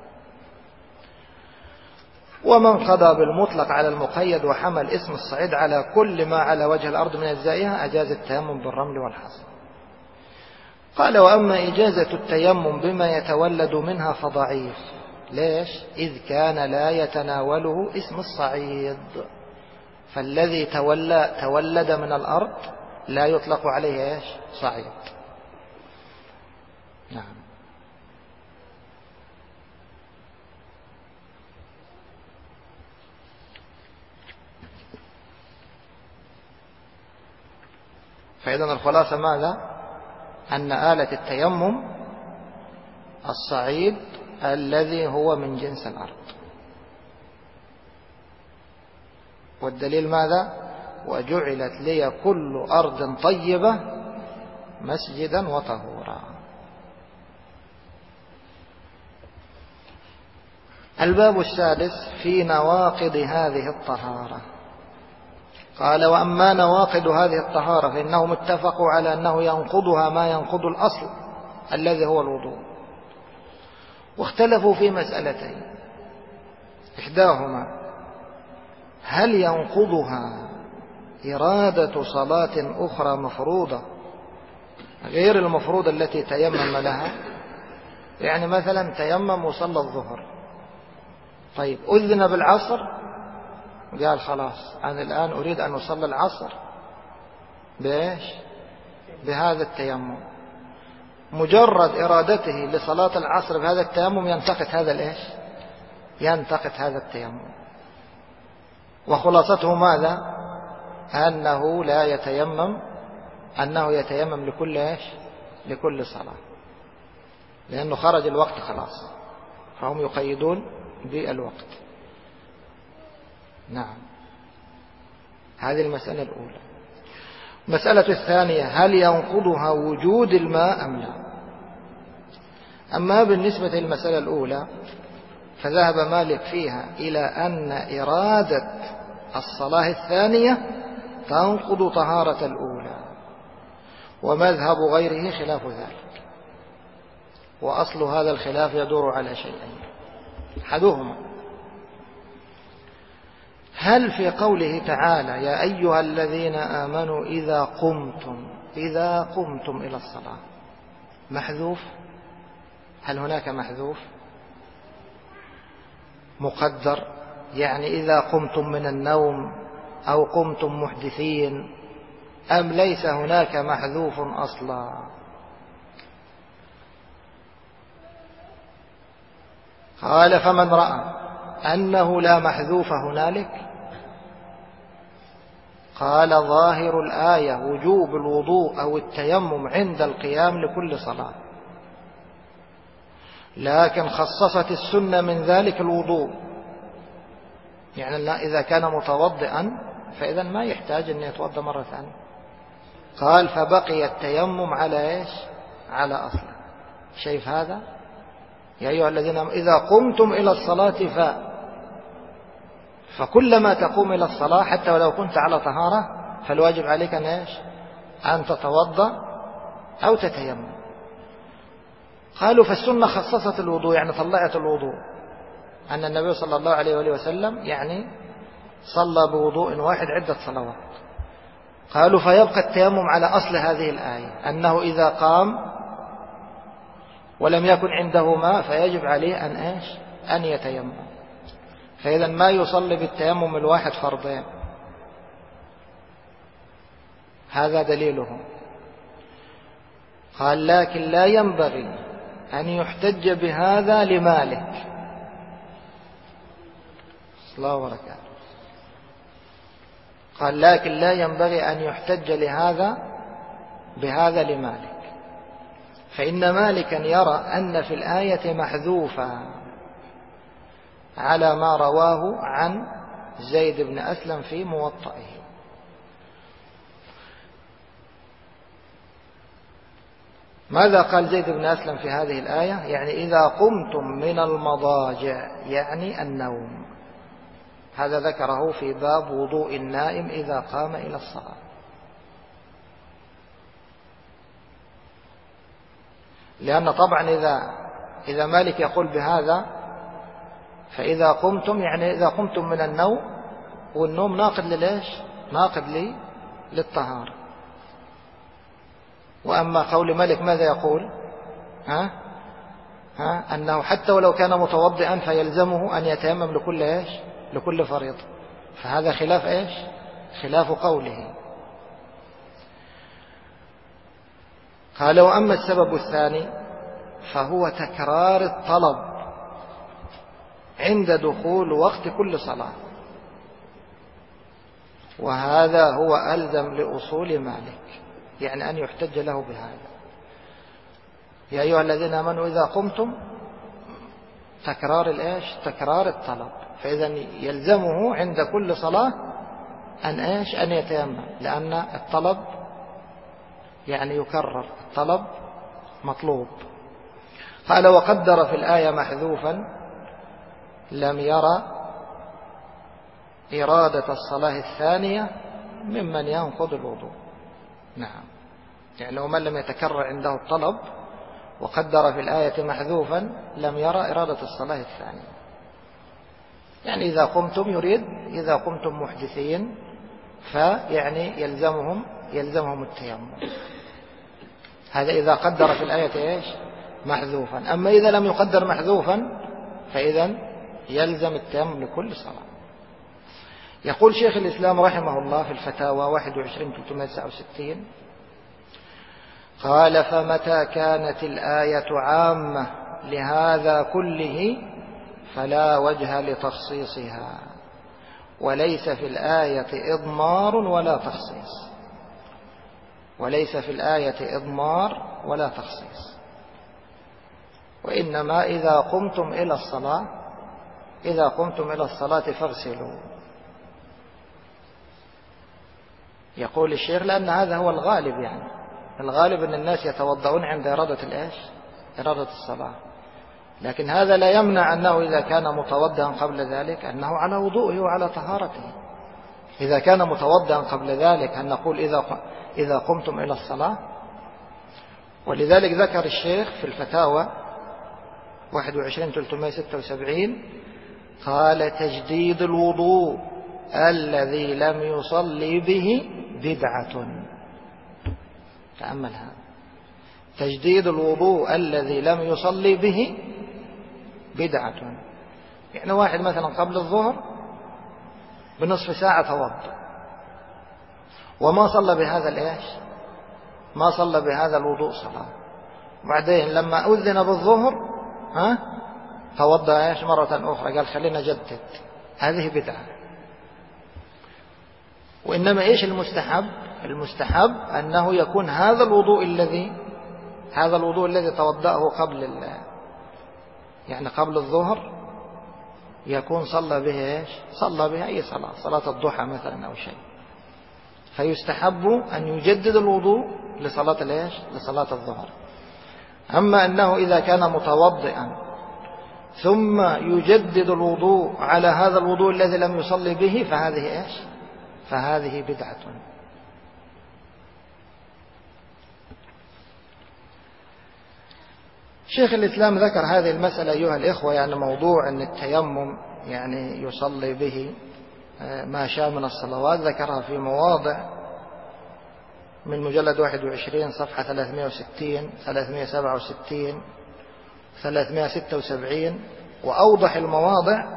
ومن قضى بالمطلق على المقيد وحمل اسم الصعيد على كل ما على وجه الأرض من أجزائها أجاز التيمم بالرمل والحصى. قال وأما إجازة التيمم بما يتولد منها فضعيف. ليش؟ إذ كان لا يتناوله اسم الصعيد، فالذي تولد من الأرض لا يطلق عليه ايش؟ صعيد. نعم. فإذن الخلاصة ماذا؟ أن آلة التيمم الصعيد الذي هو من جنس الأرض. والدليل ماذا؟ وجعلت لي كل أرض طيبة مسجدا وطهورا. الباب السادس في نواقض هذه الطهارة. قال وأما نواقض هذه الطهارة فإنهم اتفقوا على أنه ينقضها ما ينقض الأصل الذي هو الوضوء، واختلفوا في مسألتين. إحداهما هل ينقضها إرادة صلاة أخرى مفروضة غير المفروضة التي تيمم لها؟ يعني مثلا تيمم وصلى الظهر، طيب أذن بالعصر، قال خلاص أنا الآن أريد أن أصلي العصر بإيش؟ بهذا التيمم. مجرد إرادته لصلاة العصر بهذا التيمم ينتقد هذا الإيش؟ ينتقد هذا التيمم. وخلاصته ماذا؟ أنه لا يتيمم، أنه يتيمم لكل إيش؟ لكل صلاة، لأنه خرج الوقت خلاص، فهم يقيدون بالوقت. نعم، هذه المسألة الأولى. المسألة الثانية هل ينقضها وجود الماء أم لا؟ أما بالنسبة للمسألة الأولى فذهب مالك فيها إلى أن إرادة الصلاة الثانية تنقض طهارة الأولى، ومذهب غيره خلاف ذلك. وأصل هذا الخلاف يدور على شيئين. أحدهما هل في قوله تعالى يا أيها الذين آمنوا إذا قمتم إلى الصلاة محذوف؟ هل هناك محذوف مقدر؟ يعني إذا قمتم من النوم أو قمتم محدثين، أم ليس هناك محذوف أصلا؟ قال فمن رأى أنه لا محذوف هنالك قال ظاهر الآية وجوب الوضوء أو التيمم عند القيام لكل صلاة، لكن خصصت السنة من ذلك الوضوء، يعني إذا كان متوضئا فإذا ما يحتاج أن يتوضأ مرة ثانية. قال فبقي التيمم على إيش؟ على أصله. شايف هذا؟ يا أيها الذين إذا قمتم إلى الصلاة فكلما تقوم إلى الصلاة حتى ولو كنت على طهارة فالواجب عليك أن إيش؟ أن تتوضأ أو تتيمم. قالوا فالسنة خصصت الوضوء، يعني طلعت الوضوء، أن النبي صلى الله عليه وآله وسلم يعني صلى بوضوء واحد عدة صلوات. قالوا فيبقى التيمم على أصل هذه الآية، أنه إذا قام ولم يكن عنده ماء فيجب عليه أن إيش؟ أن يتيمم. فإذا ما يصلي بالتيمم الواحد فرضين. هذا دليله. قال لكن لا ينبغي أن يحتج بهذا لمالك. الله وبركاته. قال لكن لا ينبغي أن يحتج بهذا لمالك، فإن مالكا يرى أن في الآية محذوفا على ما رواه عن زيد بن أسلم في موطئه. ماذا قال زيد بن أسلم في هذه الآية؟ يعني إذا قمتم من المضاجع، يعني النوم. هذا ذكره في باب وضوء النائم إذا قام إلى الصلاة. لأن طبعا إذا مالك يقول بهذا فإذا قمتم يعني إذا قمتم من النوم، والنوم ناقض لليش؟ ناقض للطهارة. وأما قول مالك ماذا يقول؟ أنه حتى ولو كان متوضئا فيلزمه أن يتيمم لكل إيش؟ لكل فريضة. فهذا خلاف إيش؟ خلاف قوله. قال وأما السبب الثاني فهو تكرار الطلب عند دخول وقت كل صلاة، وهذا هو ألزم لأصول مالك، يعني أن يحتج له بهذا. يا أيها الذين آمنوا إذا قمتم، تكرار الإيش؟ تكرار الطلب. فإذا يلزمه عند كل صلاة أن إيش؟ أن يتيمم، لأن الطلب يعني يكرر، الطلب مطلوب. قال وقدر في الآية محذوفا لم يرى إرادة الصلاة الثانية ممن ينقض الوضوء. نعم، يعني لو من لم يتكرر عنده الطلب وقدر في الآية محذوفا لم يرى إرادة الصلاة الثانية. يعني إذا قمتم يريد إذا قمتم محدثين فيعني يلزمهم التيمم. هذا إذا قدر في الآية إيش؟ محذوفا. أما إذا لم يقدر محذوفا فإذا يلزم التيمم لكل صلاة. يقول شيخ الإسلام رحمه الله في الفتاوى 21/369 قال فمتى كانت الآية عامة لهذا كله فلا وجه لتخصيصها، وليس في الآية إضمار ولا تخصيص. وليس في الآية إضمار ولا تخصيص، وإنما إذا قمتم إلى الصلاة فاغسلوا. يقول الشيخ لأن هذا هو الغالب، يعني الغالب أن الناس يتوضؤون عند إرادة الصلاة، لكن هذا لا يمنع أنه إذا كان متوضئا قبل ذلك أنه على وضوءه وعلى طهارته. إذا كان متوضئا قبل ذلك أن نقول إذا قمتم إلى الصلاة. ولذلك ذكر الشيخ في الفتاوى 21-376 قال تجديد الوضوء الذي لم يصلي به بدعة. تأمل هذا، تجديد الوضوء الذي لم يصلي به بدعة. يعني واحد مثلا قبل الظهر بنصف ساعة توضأ وما صلى بهذا الإيش، ما صلى بهذا الوضوء صلاة، بعدين لما أذن بالظهر توضأ إيش مرة أخرى، قال خلينا جدد، هذه بدعة. وإنما إيش المستحب؟ المستحب أنه يكون هذا الوضوء الذي توضأه قبل الظهر يكون صلى به إيش؟ صلى به أي صلاة الضحى مثلا أو شيء، فيستحب أن يجدد الوضوء لصلاة الإيش؟ لصلاة الظهر. أما أنه إذا كان متوضئا ثم يجدد الوضوء على هذا الوضوء الذي لم يصلي به فهذه إيش؟ فهذه بدعة. شيخ الإسلام ذكر هذه المسألة أيها الإخوة، يعني موضوع أن التيمم يعني يصلي به ما شاء من الصلوات، ذكرها في مواضع من مجلد 21 صفحة 360 367 376، وأوضح المواضع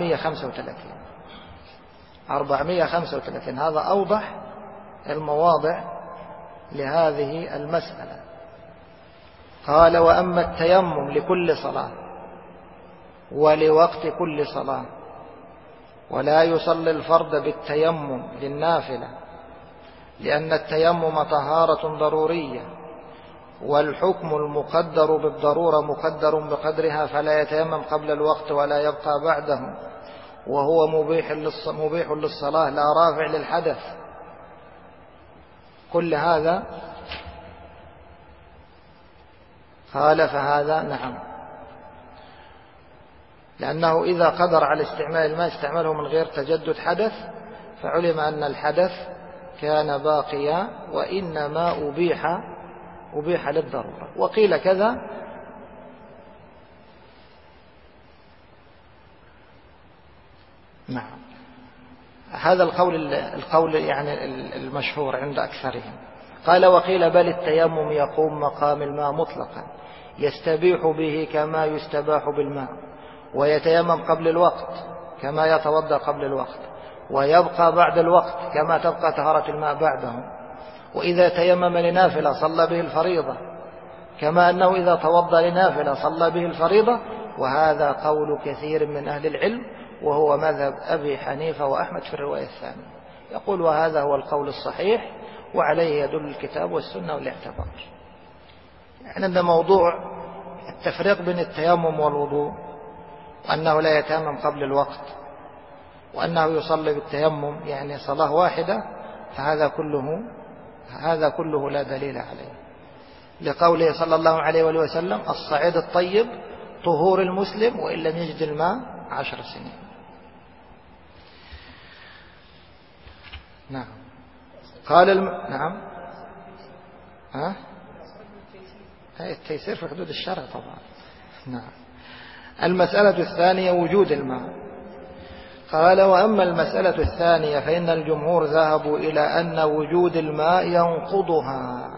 435. هذا أوضح المواضع لهذه المسألة. قال وأما التيمم لكل صلاة ولوقت كل صلاة، ولا يصلي الفرد بالتيمم للنافلة، لأن التيمم طهارة ضرورية، والحكم المقدر بالضرورة مقدر بقدرها، فلا يتيمم قبل الوقت ولا يبقى بعده، وهو مبيح للصلاة لا رافع للحدث. كل هذا قال فهذا نعم، لأنه إذا قدر على استعمال الماء استعمله من غير تجدد حدث، فعلم أن الحدث كان باقيا، وإنما أبيح للضرورة. وقيل كذا، نعم، هذا القول يعني المشهور عند أكثرهم. قال وقيل بل التيمم يقوم مقام الماء مطلقا، يستبيح به كما يستباح بالماء، ويتيمم قبل الوقت كما يتوضأ قبل الوقت، ويبقى بعد الوقت كما تبقى طهارة الماء بعده. وإذا تيمم لنافلة صلى به الفريضة، كما أنه إذا توضأ لنافلة صلى به الفريضة. وهذا قول كثير من أهل العلم، وهو مذهب أبي حنيفة وأحمد في الرواية الثانية. يقول وهذا هو القول الصحيح، وعليه يدل الكتاب والسنة والاعتبار. يعني أن موضوع التفريق بين التيمم والوضوء، وأنه لا يتيمم قبل الوقت، وأنه يصلي بالتيمم يعني صلاة واحدة، فهذا كله لا دليل عليه، لقوله صلى الله عليه وآله وسلم الصعيد الطيب طهور المسلم وإن لم يجد الماء 10 سنين. نعم. قال نعم. التيسير في حدود الشرع طبعا. نعم. المسألة الثانية وجود الماء. قال وأما المسألة الثانية فإن الجمهور ذهبوا إلى أن وجود الماء ينقضها.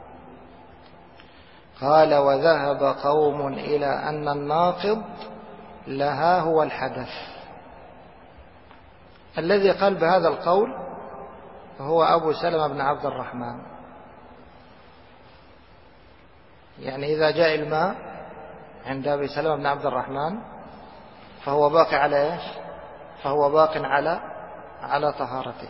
قال وذهب قوم إلى أن الناقض لها هو الحدث. الذي قال بهذا القول هو أبو سلمة بن عبد الرحمن. يعني إذا جاء الماء عند أبي سلمة بن عبد الرحمن فهو باقي على إيش؟ فهو باق على طهارته.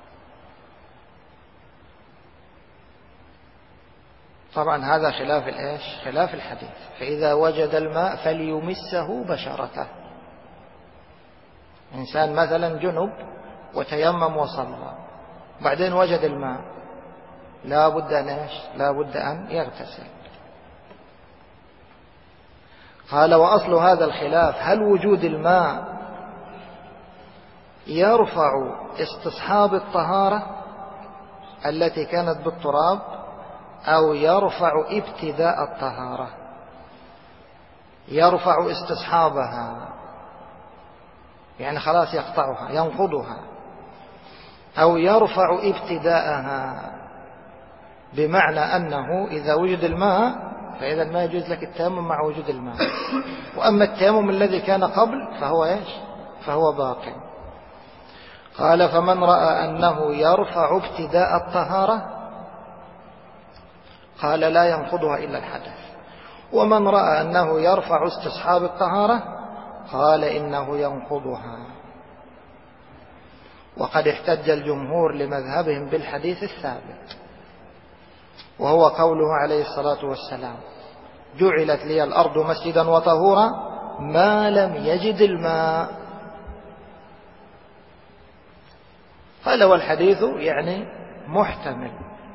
طبعا هذا خلاف الإيش؟ خلاف الحديث. فإذا وجد الماء فليمسه بشرته. إنسان مثلا جنب وتيمم وصلى، بعدين وجد الماء، لا بد أن يغتسل. قال وأصل هذا الخلاف هل وجود الماء يرفع استصحاب الطهارة التي كانت بالتراب، أو يرفع ابتداء الطهارة؟ يرفع استصحابها، يعني خلاص يقطعها ينقضها، أو يرفع ابتداءها، بمعنى أنه إذا وجد الماء فإذا ما يجوز لك التيمم مع وجود الماء، وأما التيمم الذي كان قبل فهو إيش؟ فهو باق. قال فمن رأى أنه يرفع ابتداء الطهارة قال لا ينقضها إلا الحدث، ومن رأى أنه يرفع استصحاب الطهارة قال إنه ينقضها. وقد احتج الجمهور لمذهبهم بالحديث الثابت، وهو قوله عليه الصلاة والسلام: جعلت لي الأرض مسجدا وطهورا ما لم يجد الماء. قال والحديث يعني محتمل.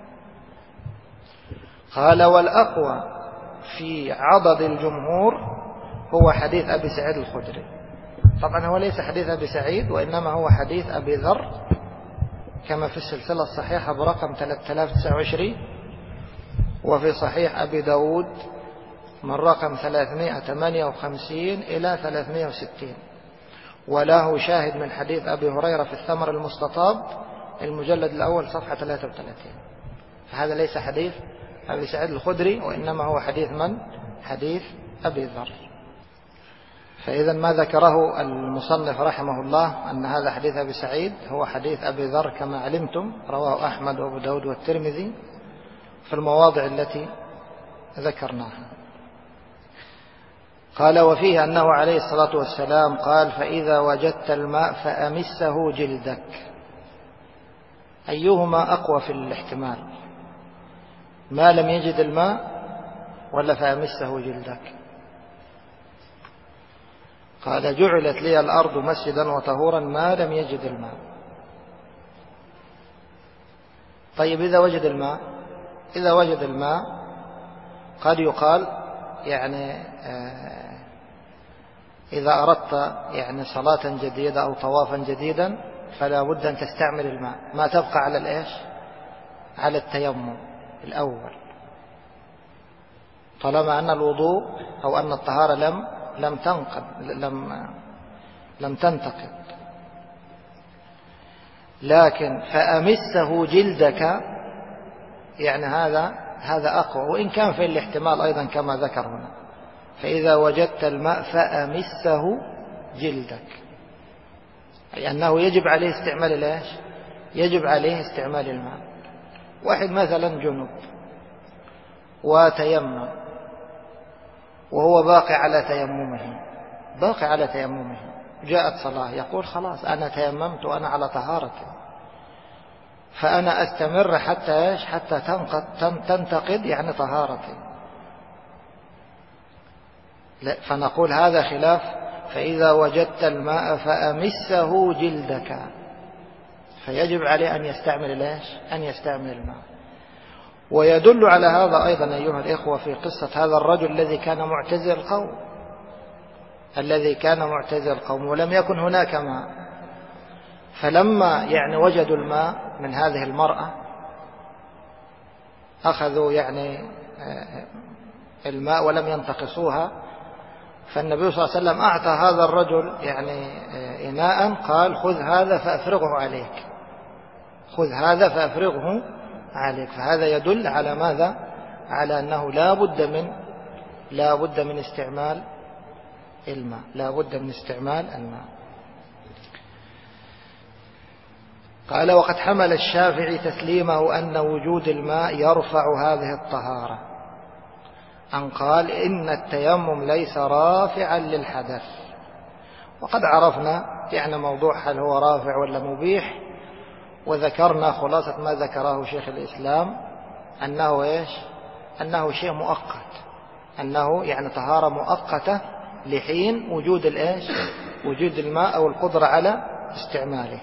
قال والأقوى في عضد الجمهور هو حديث أبي سعيد الخدري. طبعا هو ليس حديث أبي سعيد، وإنما هو حديث أبي ذر كما في السلسلة الصحيحة برقم 3029، وفي صحيح أبي داود من رقم 358 إلى 360، وله شاهد من حديث أبي هريرة في الثمر المستطاب المجلد الأول صفحة 33. فهذا ليس حديث أبي سعيد الخدري، وإنما هو حديث من؟ حديث أبي ذر. فإذا ما ذكره المصنف رحمه الله أن هذا حديث أبي سعيد هو حديث أبي ذر كما علمتم، رواه أحمد وأبو داود والترمذي في المواضع التي ذكرناها. قال وفيه أنه عليه الصلاة والسلام قال: فإذا وجدت الماء فأمسه جلدك. أيهما أقوى في الاحتمال؟ ما لم يجد الماء ولا فأمسه جلدك؟ قال: جعلت لي الأرض مسجدا وطهورا ما لم يجد الماء. طيب إذا وجد الماء، إذا وجد الماء قد يقال يعني إذا أردت يعني صلاة جديدة أو طوافا جديدا فلا بد أن تستعمل الماء، ما تبقى على الإيش؟ على التيمم الأول، طالما أن الوضوء أو أن الطهارة لم تنتقد. لكن فأمسه جلدك يعني هذا أقوى، وإن كان في الاحتمال أيضا كما ذكر هنا: فإذا وجدت الماء فأمسه جلدك، أي أنه يجب عليه استعمال الإيش؟ يجب عليه استعمال الماء. واحد مثلا جنب وتيمم وهو باقي على تيممه، جاءت صلاة يقول: خلاص أنا تيممت وأنا على طهارتي، فأنا أستمر حتى إيش؟ حتى تنتقد يعني طهارتي. لا، فنقول هذا خلاف فإذا وجدت الماء فأمسه جلدك، فيجب عليه أن يستعمل الإيش؟ أن يستعمل الماء. ويدل على هذا أيضا أيها الإخوة في قصة هذا الرجل الذي كان معتزل القوم ولم يكن هناك ماء، فلما يعني وجدوا الماء من هذه المرأة أخذوا يعني الماء ولم ينتقصوها، فالنبي صلى الله عليه وسلم أعطى هذا الرجل يعني إناء، قال: خذ هذا فأفرغه عليك. فهذا يدل على ماذا؟ على أنه لا بد من استعمال الماء. قال: وقد حمل الشافعي تسليمه أن وجود الماء يرفع هذه الطهارة، أن قال: إن التيمم ليس رافعا للحدث. وقد عرفنا يعني موضوع هل هو رافع ولا مبيح، وذكرنا خلاصة ما ذكره شيخ الإسلام أنه إيش؟ أنه شيء مؤقت، أنه يعني طهارة مؤقتة لحين وجود الإيش؟ وجود الماء أو القدرة على استعماله.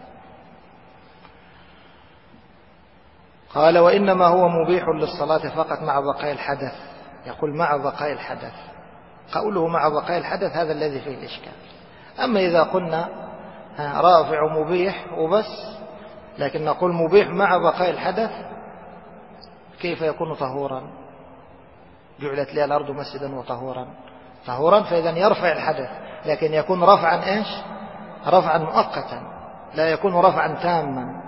قال: وإنما هو مبيح للصلاة فقط مع بقاء الحدث. يقول مع بقاء الحدث، قوله مع بقاء الحدث هذا الذي فيه الإشكال. أما إذا قلنا رافع ومبيح وبس، لكن نقول مبيح مع بقاء الحدث، كيف يكون طهورا؟ جعلت لي الأرض مسجدا وطهورا، طهورا، فإذا يرفع الحدث، لكن يكون رفعا إيش؟ رفعا مؤقتا، لا يكون رفعا تاما.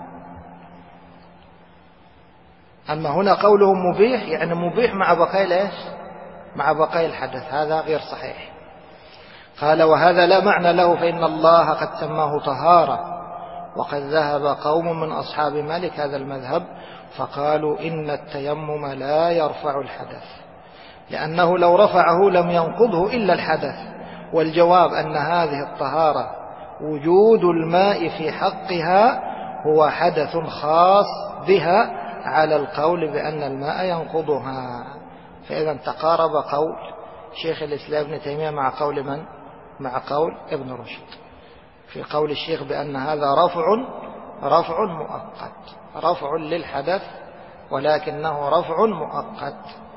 أما هنا قوله مبيح يعني مبيح مع بقاء إيش؟ مع بقاء الحدث، هذا غير صحيح. قال وهذا لا معنى له، فإن الله قد سماه طهارة، وقد ذهب قوم من أصحاب مالك هذا المذهب فقالوا إن التيمم لا يرفع الحدث، لأنه لو رفعه لم ينقضه إلا الحدث. والجواب أن هذه الطهارة وجود الماء في حقها هو حدث خاص بها، على القول بأن الماء ينقضها. فإذا تقارب قول شيخ الإسلام ابن تيمية مع قول من؟ مع قول ابن رشد في قول الشيخ بأن هذا رفع مؤقت، رفع للحدث ولكنه رفع مؤقت.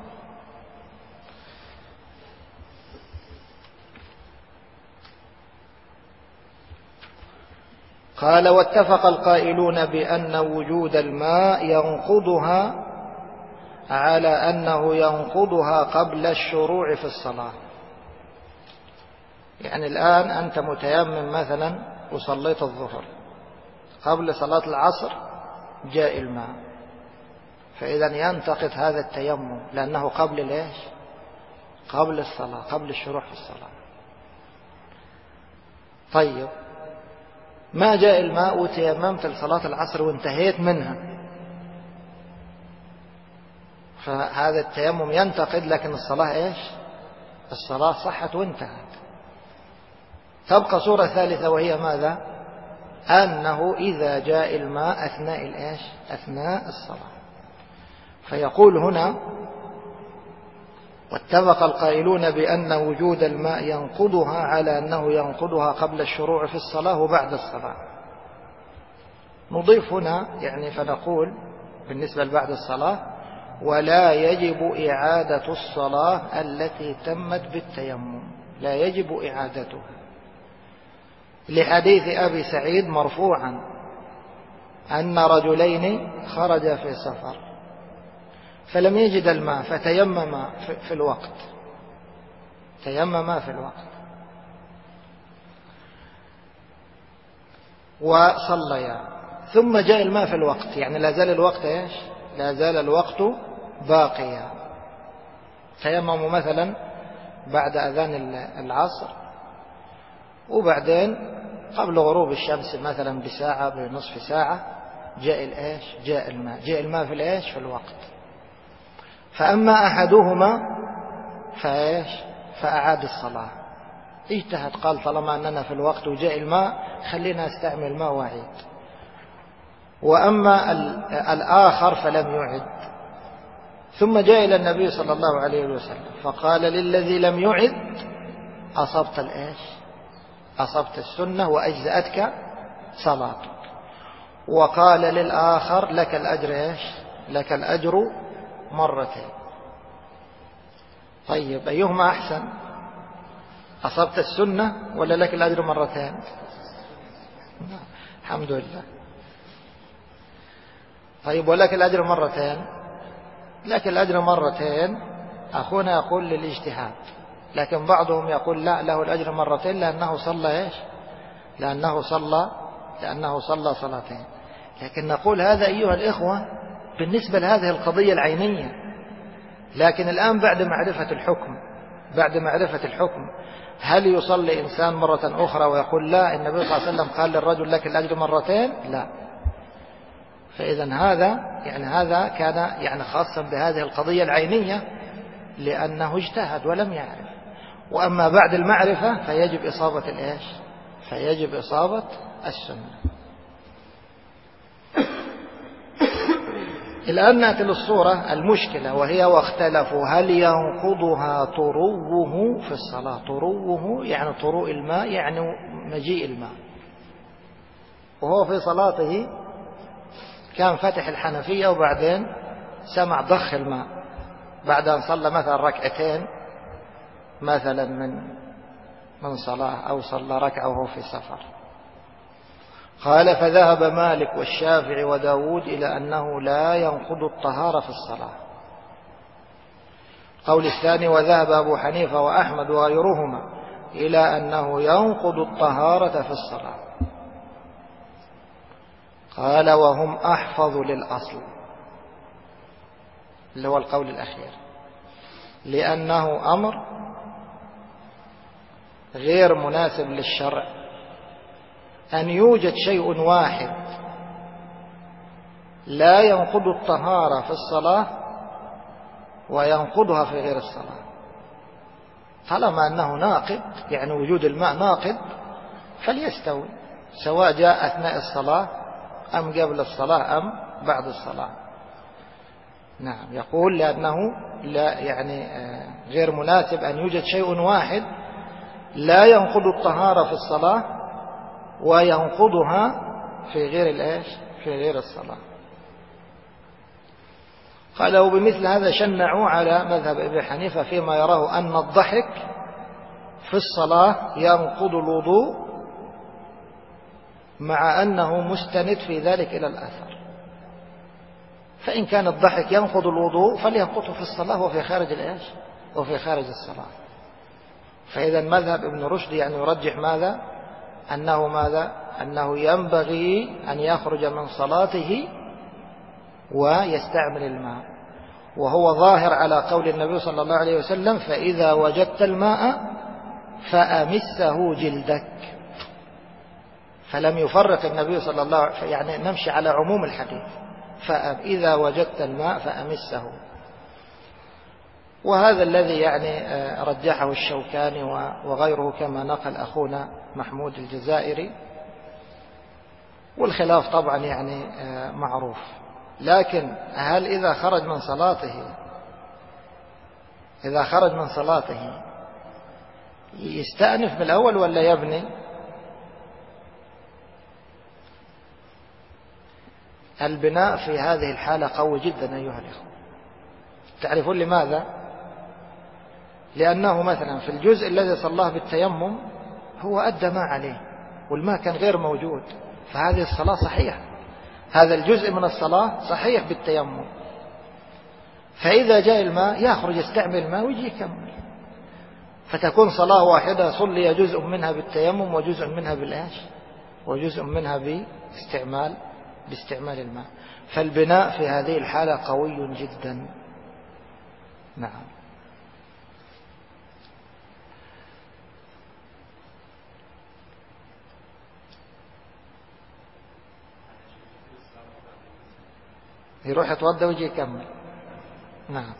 قال واتفق القائلون بأن وجود الماء ينقضها على أنه ينقضها قبل الشروع في الصلاة. يعني الآن أنت متيمم مثلا وصليت الظهر، قبل صلاة العصر جاء الماء، فإذا ينتقض هذا التيمم لأنه قبل ليش؟ قبل الصلاة، قبل الشروع في الصلاة. طيب ما جاء الماء وتيممت لصلاة العصر وانتهيت منها، فهذا التيمم ينتقد، لكن الصلاة إيش؟ الصلاة صحت وانتهت. تبقى صورة ثالثة وهي ماذا؟ أنه إذا جاء الماء أثناء الإيش؟ أثناء الصلاة. فيقول هنا واتفق القائلون بأن وجود الماء ينقضها على أنه ينقضها قبل الشروع في الصلاة وبعد الصلاة. نضيف هنا يعني فنقول بالنسبة لبعد الصلاة ولا يجب إعادة الصلاة التي تمت بالتيمم، لا يجب إعادتها، لحديث أبي سعيد مرفوعا أن رجلين خرجا في سفر فلم يجد الماء فتيمم في الوقت، تيمم في الوقت وصليا، ثم جاء الماء في الوقت، يعني لا زال الوقت إيش؟ لا زال الوقت باقيا. تيمموا مثلا بعد أذان العصر، وبعدين قبل غروب الشمس مثلا بساعة بنصف ساعة جاء الإيش؟ جاء الماء، جاء الماء في الإيش؟ في الوقت. فأما أحدهما فإيش؟ فأعاد الصلاة، اجتهد قال طالما أننا في الوقت وجاء الماء خلينا استعمل الماء وأعيد. وأما الآخر فلم يعد، ثم جاء إلى النبي صلى الله عليه وسلم فقال للذي لم يعد أصبت الإيش؟ أصبت السنة وأجزأتك صلاتك. وقال للآخر لك الأجر إيش؟ لك الأجر مرتين. طيب أيهما أحسن؟ أصبت السنة ولا لك الأجر مرتين؟ الحمد لله. طيب ولك الأجر مرتين؟ لك الأجر مرتين أخونا يقول للاجتهاد، لكن بعضهم يقول لا، له الأجر مرتين لأنه صلى إيش؟ لأنه صلى صلاتين. لكن نقول هذا أيها الإخوة بالنسبة لهذه القضية العينية، لكن الآن بعد معرفة الحكم هل يصلي إنسان مرة أخرى ويقول لا النبي صلى الله عليه وسلم قال للرجل لك الأجر مرتين؟ لا. فإذا هذا كان يعني خاصا بهذه القضية العينية لأنه اجتهد ولم يعرف. وأما بعد المعرفة فيجب إصابة الإيش؟ فيجب إصابة السنة. الآن نأتي للصورة المشكلة وهي واختلفوا هل ينقضها طروه في الصلاة. طروه يعني طروء الماء، يعني مجيء الماء، وهو في صلاته كان فتح الحنفية وبعدين سمع ضخ الماء بعد أن صلى مثلا ركعتين مثلا من صلاة، أو صلى ركعة وهو في سفر. قال فذهب مالك والشافعي وداود إلى أنه لا ينقض الطهارة في الصلاة. قول الثاني وذهب أبو حنيفة وأحمد وغيرهما إلى أنه ينقض الطهارة في الصلاة. قال وهم أحفظ للأصل، اللي هو القول الأخير، لأنه أمر غير مناسب للشرع أن يوجد شيء واحد لا ينقض الطهارة في الصلاة وينقضها في غير الصلاة. طالما أنه ناقض، يعني وجود الماء ناقض، فليستوي، سواء جاء أثناء الصلاة أم قبل الصلاة أم بعد الصلاة. نعم، يقول لأنه لا يعني غير مناسب أن يوجد شيء واحد لا ينقض الطهارة في الصلاة وينقضها في غير الإيش؟ في غير الصلاة. قال وبمثل هذا شنعوا على مذهب أبي حنيفة فيما يراه أن الضحك في الصلاة ينقض الوضوء، مع أنه مستند في ذلك إلى الأثر. فإن كان الضحك ينقض الوضوء فلينقضه في الصلاة وفي خارج الإيش؟ وفي خارج الصلاة. فإذا مذهب ابن رشد يعني يرجح ماذا؟ أنه ينبغي أن يخرج من صلاته ويستعمل الماء، وهو ظاهر على قول النبي صلى الله عليه وسلم فإذا وجدت الماء فأمسه جلدك. فلم يفرق النبي صلى الله عليه وسلم، يعني نمشي على عموم الحديث، فإذا وجدت الماء فأمسه. وهذا الذي يعني رجحه الشوكاني وغيره كما نقل أخونا محمود الجزائري. والخلاف طبعا يعني معروف. لكن هل إذا خرج من صلاته يستأنف بالأول ولا يبني؟ البناء في هذه الحالة قوي جدا أيها الأخوة. تعرفون لماذا؟ لأنه مثلا في الجزء الذي صلاه بالتيمم هو أدى ما عليه والماء كان غير موجود، فهذه الصلاة صحيحة، هذا الجزء من الصلاة صحيح بالتيمم. فإذا جاء الماء يخرج يستعمل الماء ويجي يكمل، فتكون صلاة واحدة صلي جزء منها بالتيمم وجزء منها بالآش وجزء منها باستعمال الماء. فالبناء في هذه الحالة قوي جدا. نعم. يروح يتوضأ ويجي يكمل. نعم.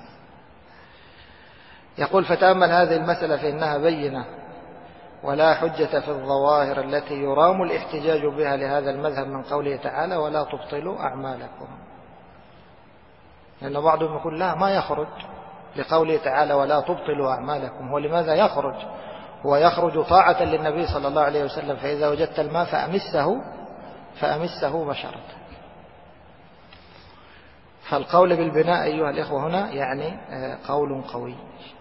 يقول فتأمل هذه المسألة فإنها بينة ولا حجة في الظواهر التي يرام الاحتجاج بها لهذا المذهب من قوله تعالى ولا تبطلوا أعمالكم. لأن بعضهم يقول لا ما يخرج لقوله تعالى ولا تبطلوا أعمالكم. هو لماذا يخرج؟ هو يخرج طاعة للنبي صلى الله عليه وسلم فإذا وجدت الماء فأمسه بشرة. فالقول بالبناء أيها الإخوة هنا يعني قول قوي.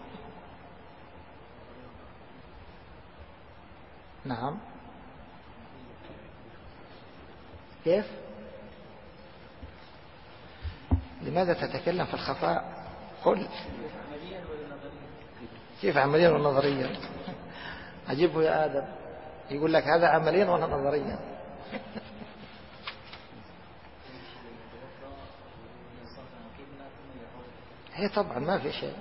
نعم. كيف؟ لماذا تتكلم في الخفاء؟ قل كيف عمليا ونظريا؟ أجيبه يا آدم يقول لك هذا عمليا ولا نظريا؟ هي طبعا ما في شيء.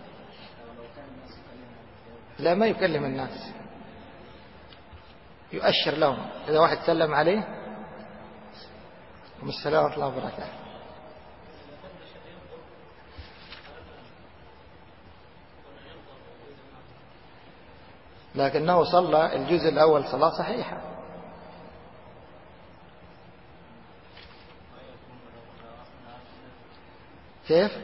لا ما يكلم الناس، يؤشر لهم. إذا واحد سلم عليه السلام ورحمة الله وبركاته، لكنه صلى الجزء الأول صلاة صحيحة. كيف؟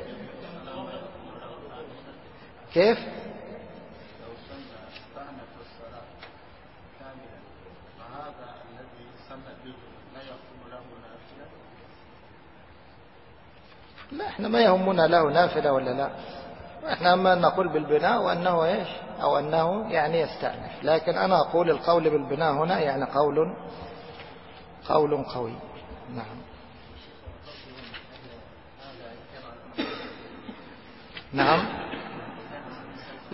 لا احنا ما يهمنا له نافلة ولا لا، احنا اما نقول بالبناء وانه ايش او انه يعني يستأنف. لكن انا اقول القول بالبناء هنا يعني قول قوي. نعم. نعم.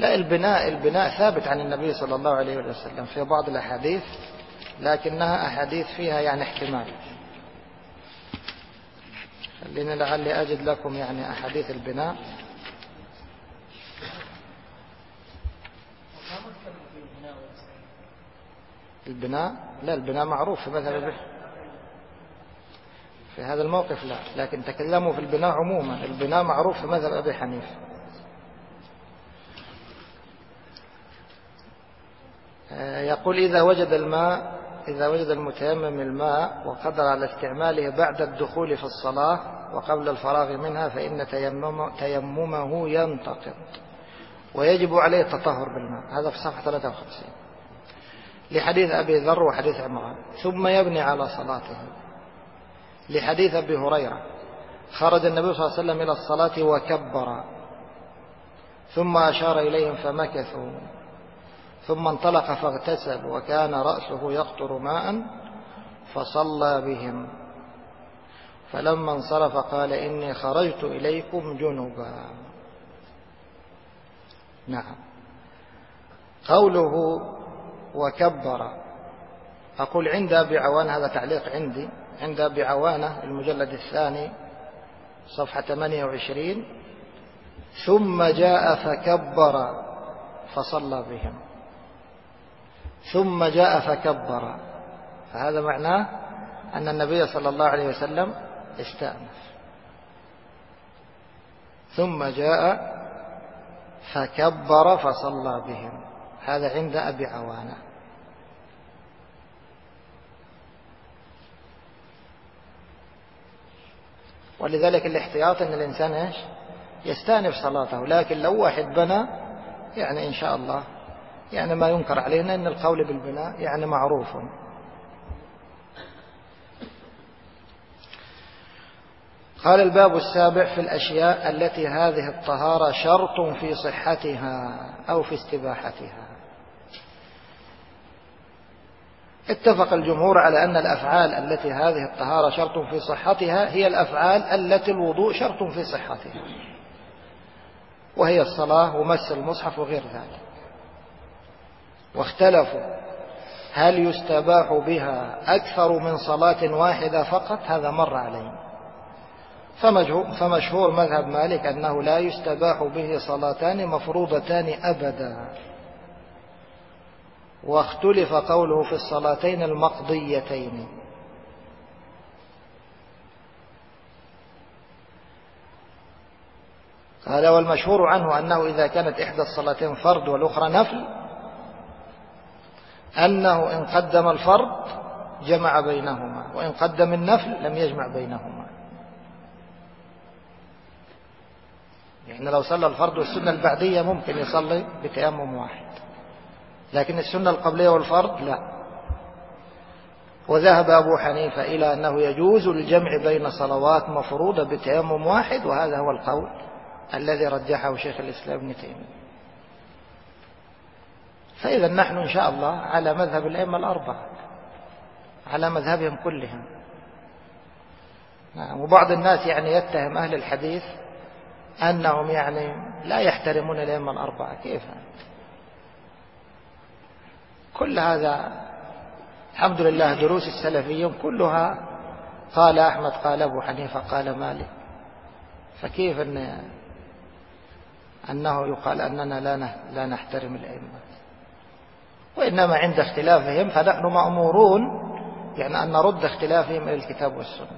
لا، البناء ثابت عن النبي صلى الله عليه وسلم في بعض الأحاديث، لكنها أحاديث فيها يعني احتمال. خليني لعلي أجد لكم يعني أحاديث البناء. لا، البناء معروف في مذهب البحر في هذا الموقف لا، لكن تكلموا في البناء عموما. البناء معروف في مذهب أبي حنيفة. يقول إذا وجد المتيمم الماء وقدر على استعماله بعد الدخول في الصلاة وقبل الفراغ منها فإن تيممه ينتقض ويجب عليه التطهر بالماء. هذا في صفحة 53 لحديث أبي ذر وحديث عمران. ثم يبني على صلاته لحديث أبي هريرة خرج النبي صلى الله عليه وسلم إلى الصلاة وكبر ثم أشار إليهم فمكثوا ثم انطلق فاغتسل وكان رأسه يقطر ماء فصلى بهم فلما انصرف قال إني خرجت إليكم جنبا. نعم. قوله وكبر أقول عند أبي عوان، هذا تعليق عندي، عند أبي عوانة المجلد الثاني صفحة 28 ثم جاء فكبر فصلى بهم. ثم جاء فكبر، فهذا معناه أن النبي صلى الله عليه وسلم استأنف. ثم جاء فكبر فصلى بهم، هذا عند أبي عوانة. ولذلك الاحتياط أن الإنسان يستأنف صلاته، لكن لو واحد بنى يعني إن شاء الله يعني ما ينكر علينا أن القول بالبناء يعني معروف. قال الباب السابع في الأشياء التي هذه الطهارة شرط في صحتها أو في استباحتها. اتفق الجمهور على أن الأفعال التي هذه الطهارة شرط في صحتها هي الأفعال التي الوضوء شرط في صحتها، وهي الصلاة ومس المصحف وغير ذلك. واختلفوا هل يستباح بها أكثر من صلاة واحدة فقط، هذا مر علينا. فمشهور مذهب مالك أنه لا يستباح به صلاتان مفروضتان أبدا. واختلف قوله في الصلاتين المقضيتين. قال والمشهور عنه أنه إذا كانت إحدى الصلاتين فرض والأخرى نفل أنه إن قدم الفرض جمع بينهما وإن قدم النفل لم يجمع بينهما. يعني لو صلى الفرض والسنة البعدية ممكن يصلي بتيمم واحد، لكن السنة القبلية والفرض لا. وذهب أبو حنيفة إلى أنه يجوز الجمع بين صلوات مفروضة بتيمم واحد، وهذا هو القول الذي رجحه شيخ الإسلام ابن تيمية. فإذا نحن إن شاء الله على مذهب الأئمة الأربعة، على مذهبهم كلهم. وبعض الناس يعني يتهم أهل الحديث أنهم يعني لا يحترمون الأئمة الأربعة. كيف؟ كل هذا الحمد لله دروس السلفيين كلها قال أحمد قال أبو حنيفة قال مالك، فكيف أنه يقال أننا لا نحترم الأئمة؟ وإنما عند اختلافهم فنحن مأمورون يعني أن نرد اختلافهم إلى الكتاب والسنة.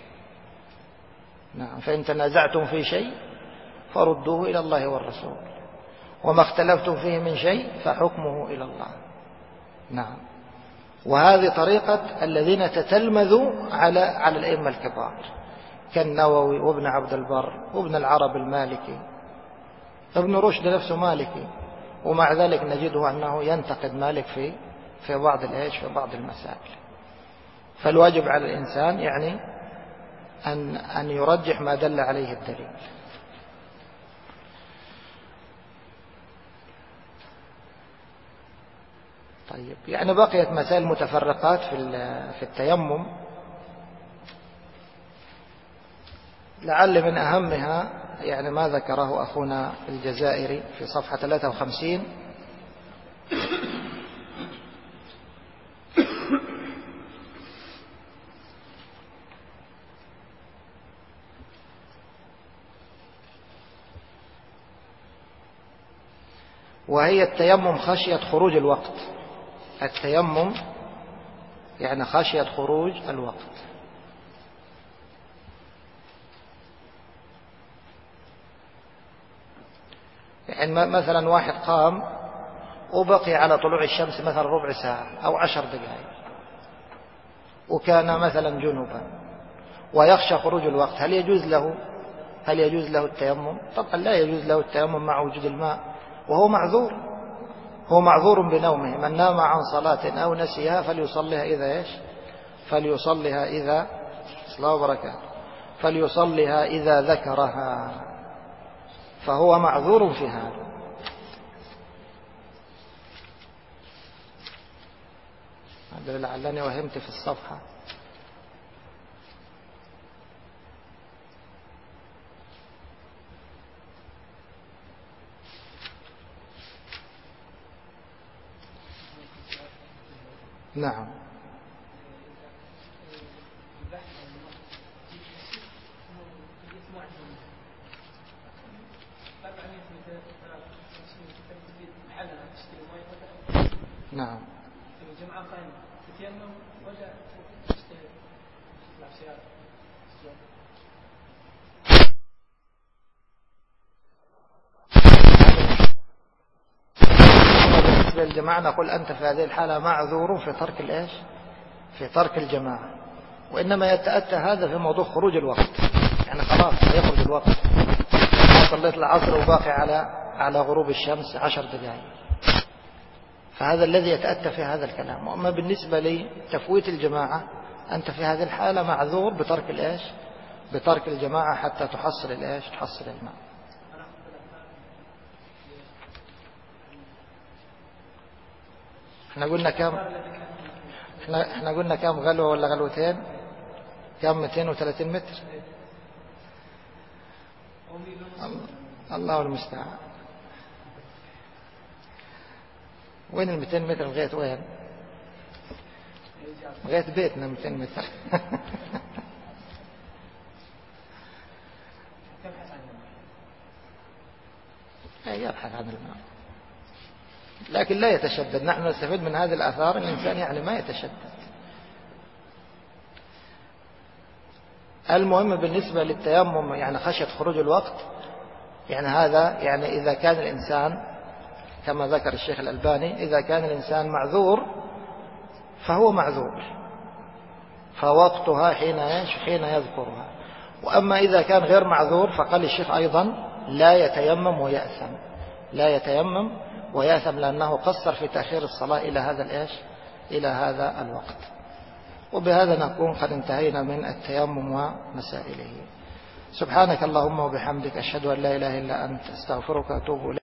نعم. فإن تنازعتم في شيء فردوه إلى الله والرسول، وما اختلفتم فيه من شيء فحكمه إلى الله. نعم. وهذه طريقة الذين تتلمذوا على الأئمة الكبار كالنووي وابن عبد البر وابن العرب المالكي، ابن رشد نفسه مالكي، ومع ذلك نجده أنه ينتقد مالك في بعض المسائل. فالواجب على الإنسان يعني أن يرجح ما دل عليه الدليل. طيب، يعني بقيت مسائل متفرقات في التيمم، لعل من أهمها يعني ما ذكره أخونا الجزائري في صفحة 53. وهي التيمم خشية خروج الوقت. التيمم يعني خشية خروج الوقت. يعني مثلا واحد قام وبقي على طلوع الشمس مثلا ربع ساعة أو 10 دقائق، وكان مثلا جنوبا ويخشى خروج الوقت، هل يجوز له التيمم؟ طبعا لا يجوز له التيمم مع وجود الماء، وهو معذور. هو معذور بنومه. من نام عن صلاة أو نسيها فليصليها إذا ذكرها، فهو معذور في هذا. لعلني وهمت في الصفحة. نعم. نعم. بالنسبة للجماعة نقول أنت في هذه الحالة معذور في ترك الجماعة، وإنما يتأتى هذا في موضوع خروج الوقت. يعني خلاص يخرج الوقت، صليت العصر وباقي على غروب الشمس 10 دقائق، فهذا الذي يتأتى في هذا الكلام. وأما بالنسبة لتفويت الجماعة أنت في هذه الحالة معذور بترك الجماعة حتى تحصل الماء. احنا قلنا كم غلوة ولا غلوتين؟ كم 230 متر؟ الله المستعان. وين 200 متر لغاية وين؟ لغاية بيتنا 200 متر. يبحث عن الماء لكن لا يتشدد. نحن نستفيد من هذه الآثار الإنسان يعني ما يتشدد. المهم بالنسبة للتيمم يعني خشية خروج الوقت، يعني هذا يعني إذا كان الإنسان كما ذكر الشيخ الألباني إذا كان الإنسان معذور فهو معذور، فوقتها حين يذكرها. وأما إذا كان غير معذور فقال الشيخ أيضا لا يتيمم ويأثم لأنه قصر في تأخير الصلاة إلى هذا الوقت. وبهذا نكون قد انتهينا من التيمم ومسائله. سبحانك اللهم وبحمدك أشهد أن لا إله إلا أنت أستغفرك وأتوب إليك.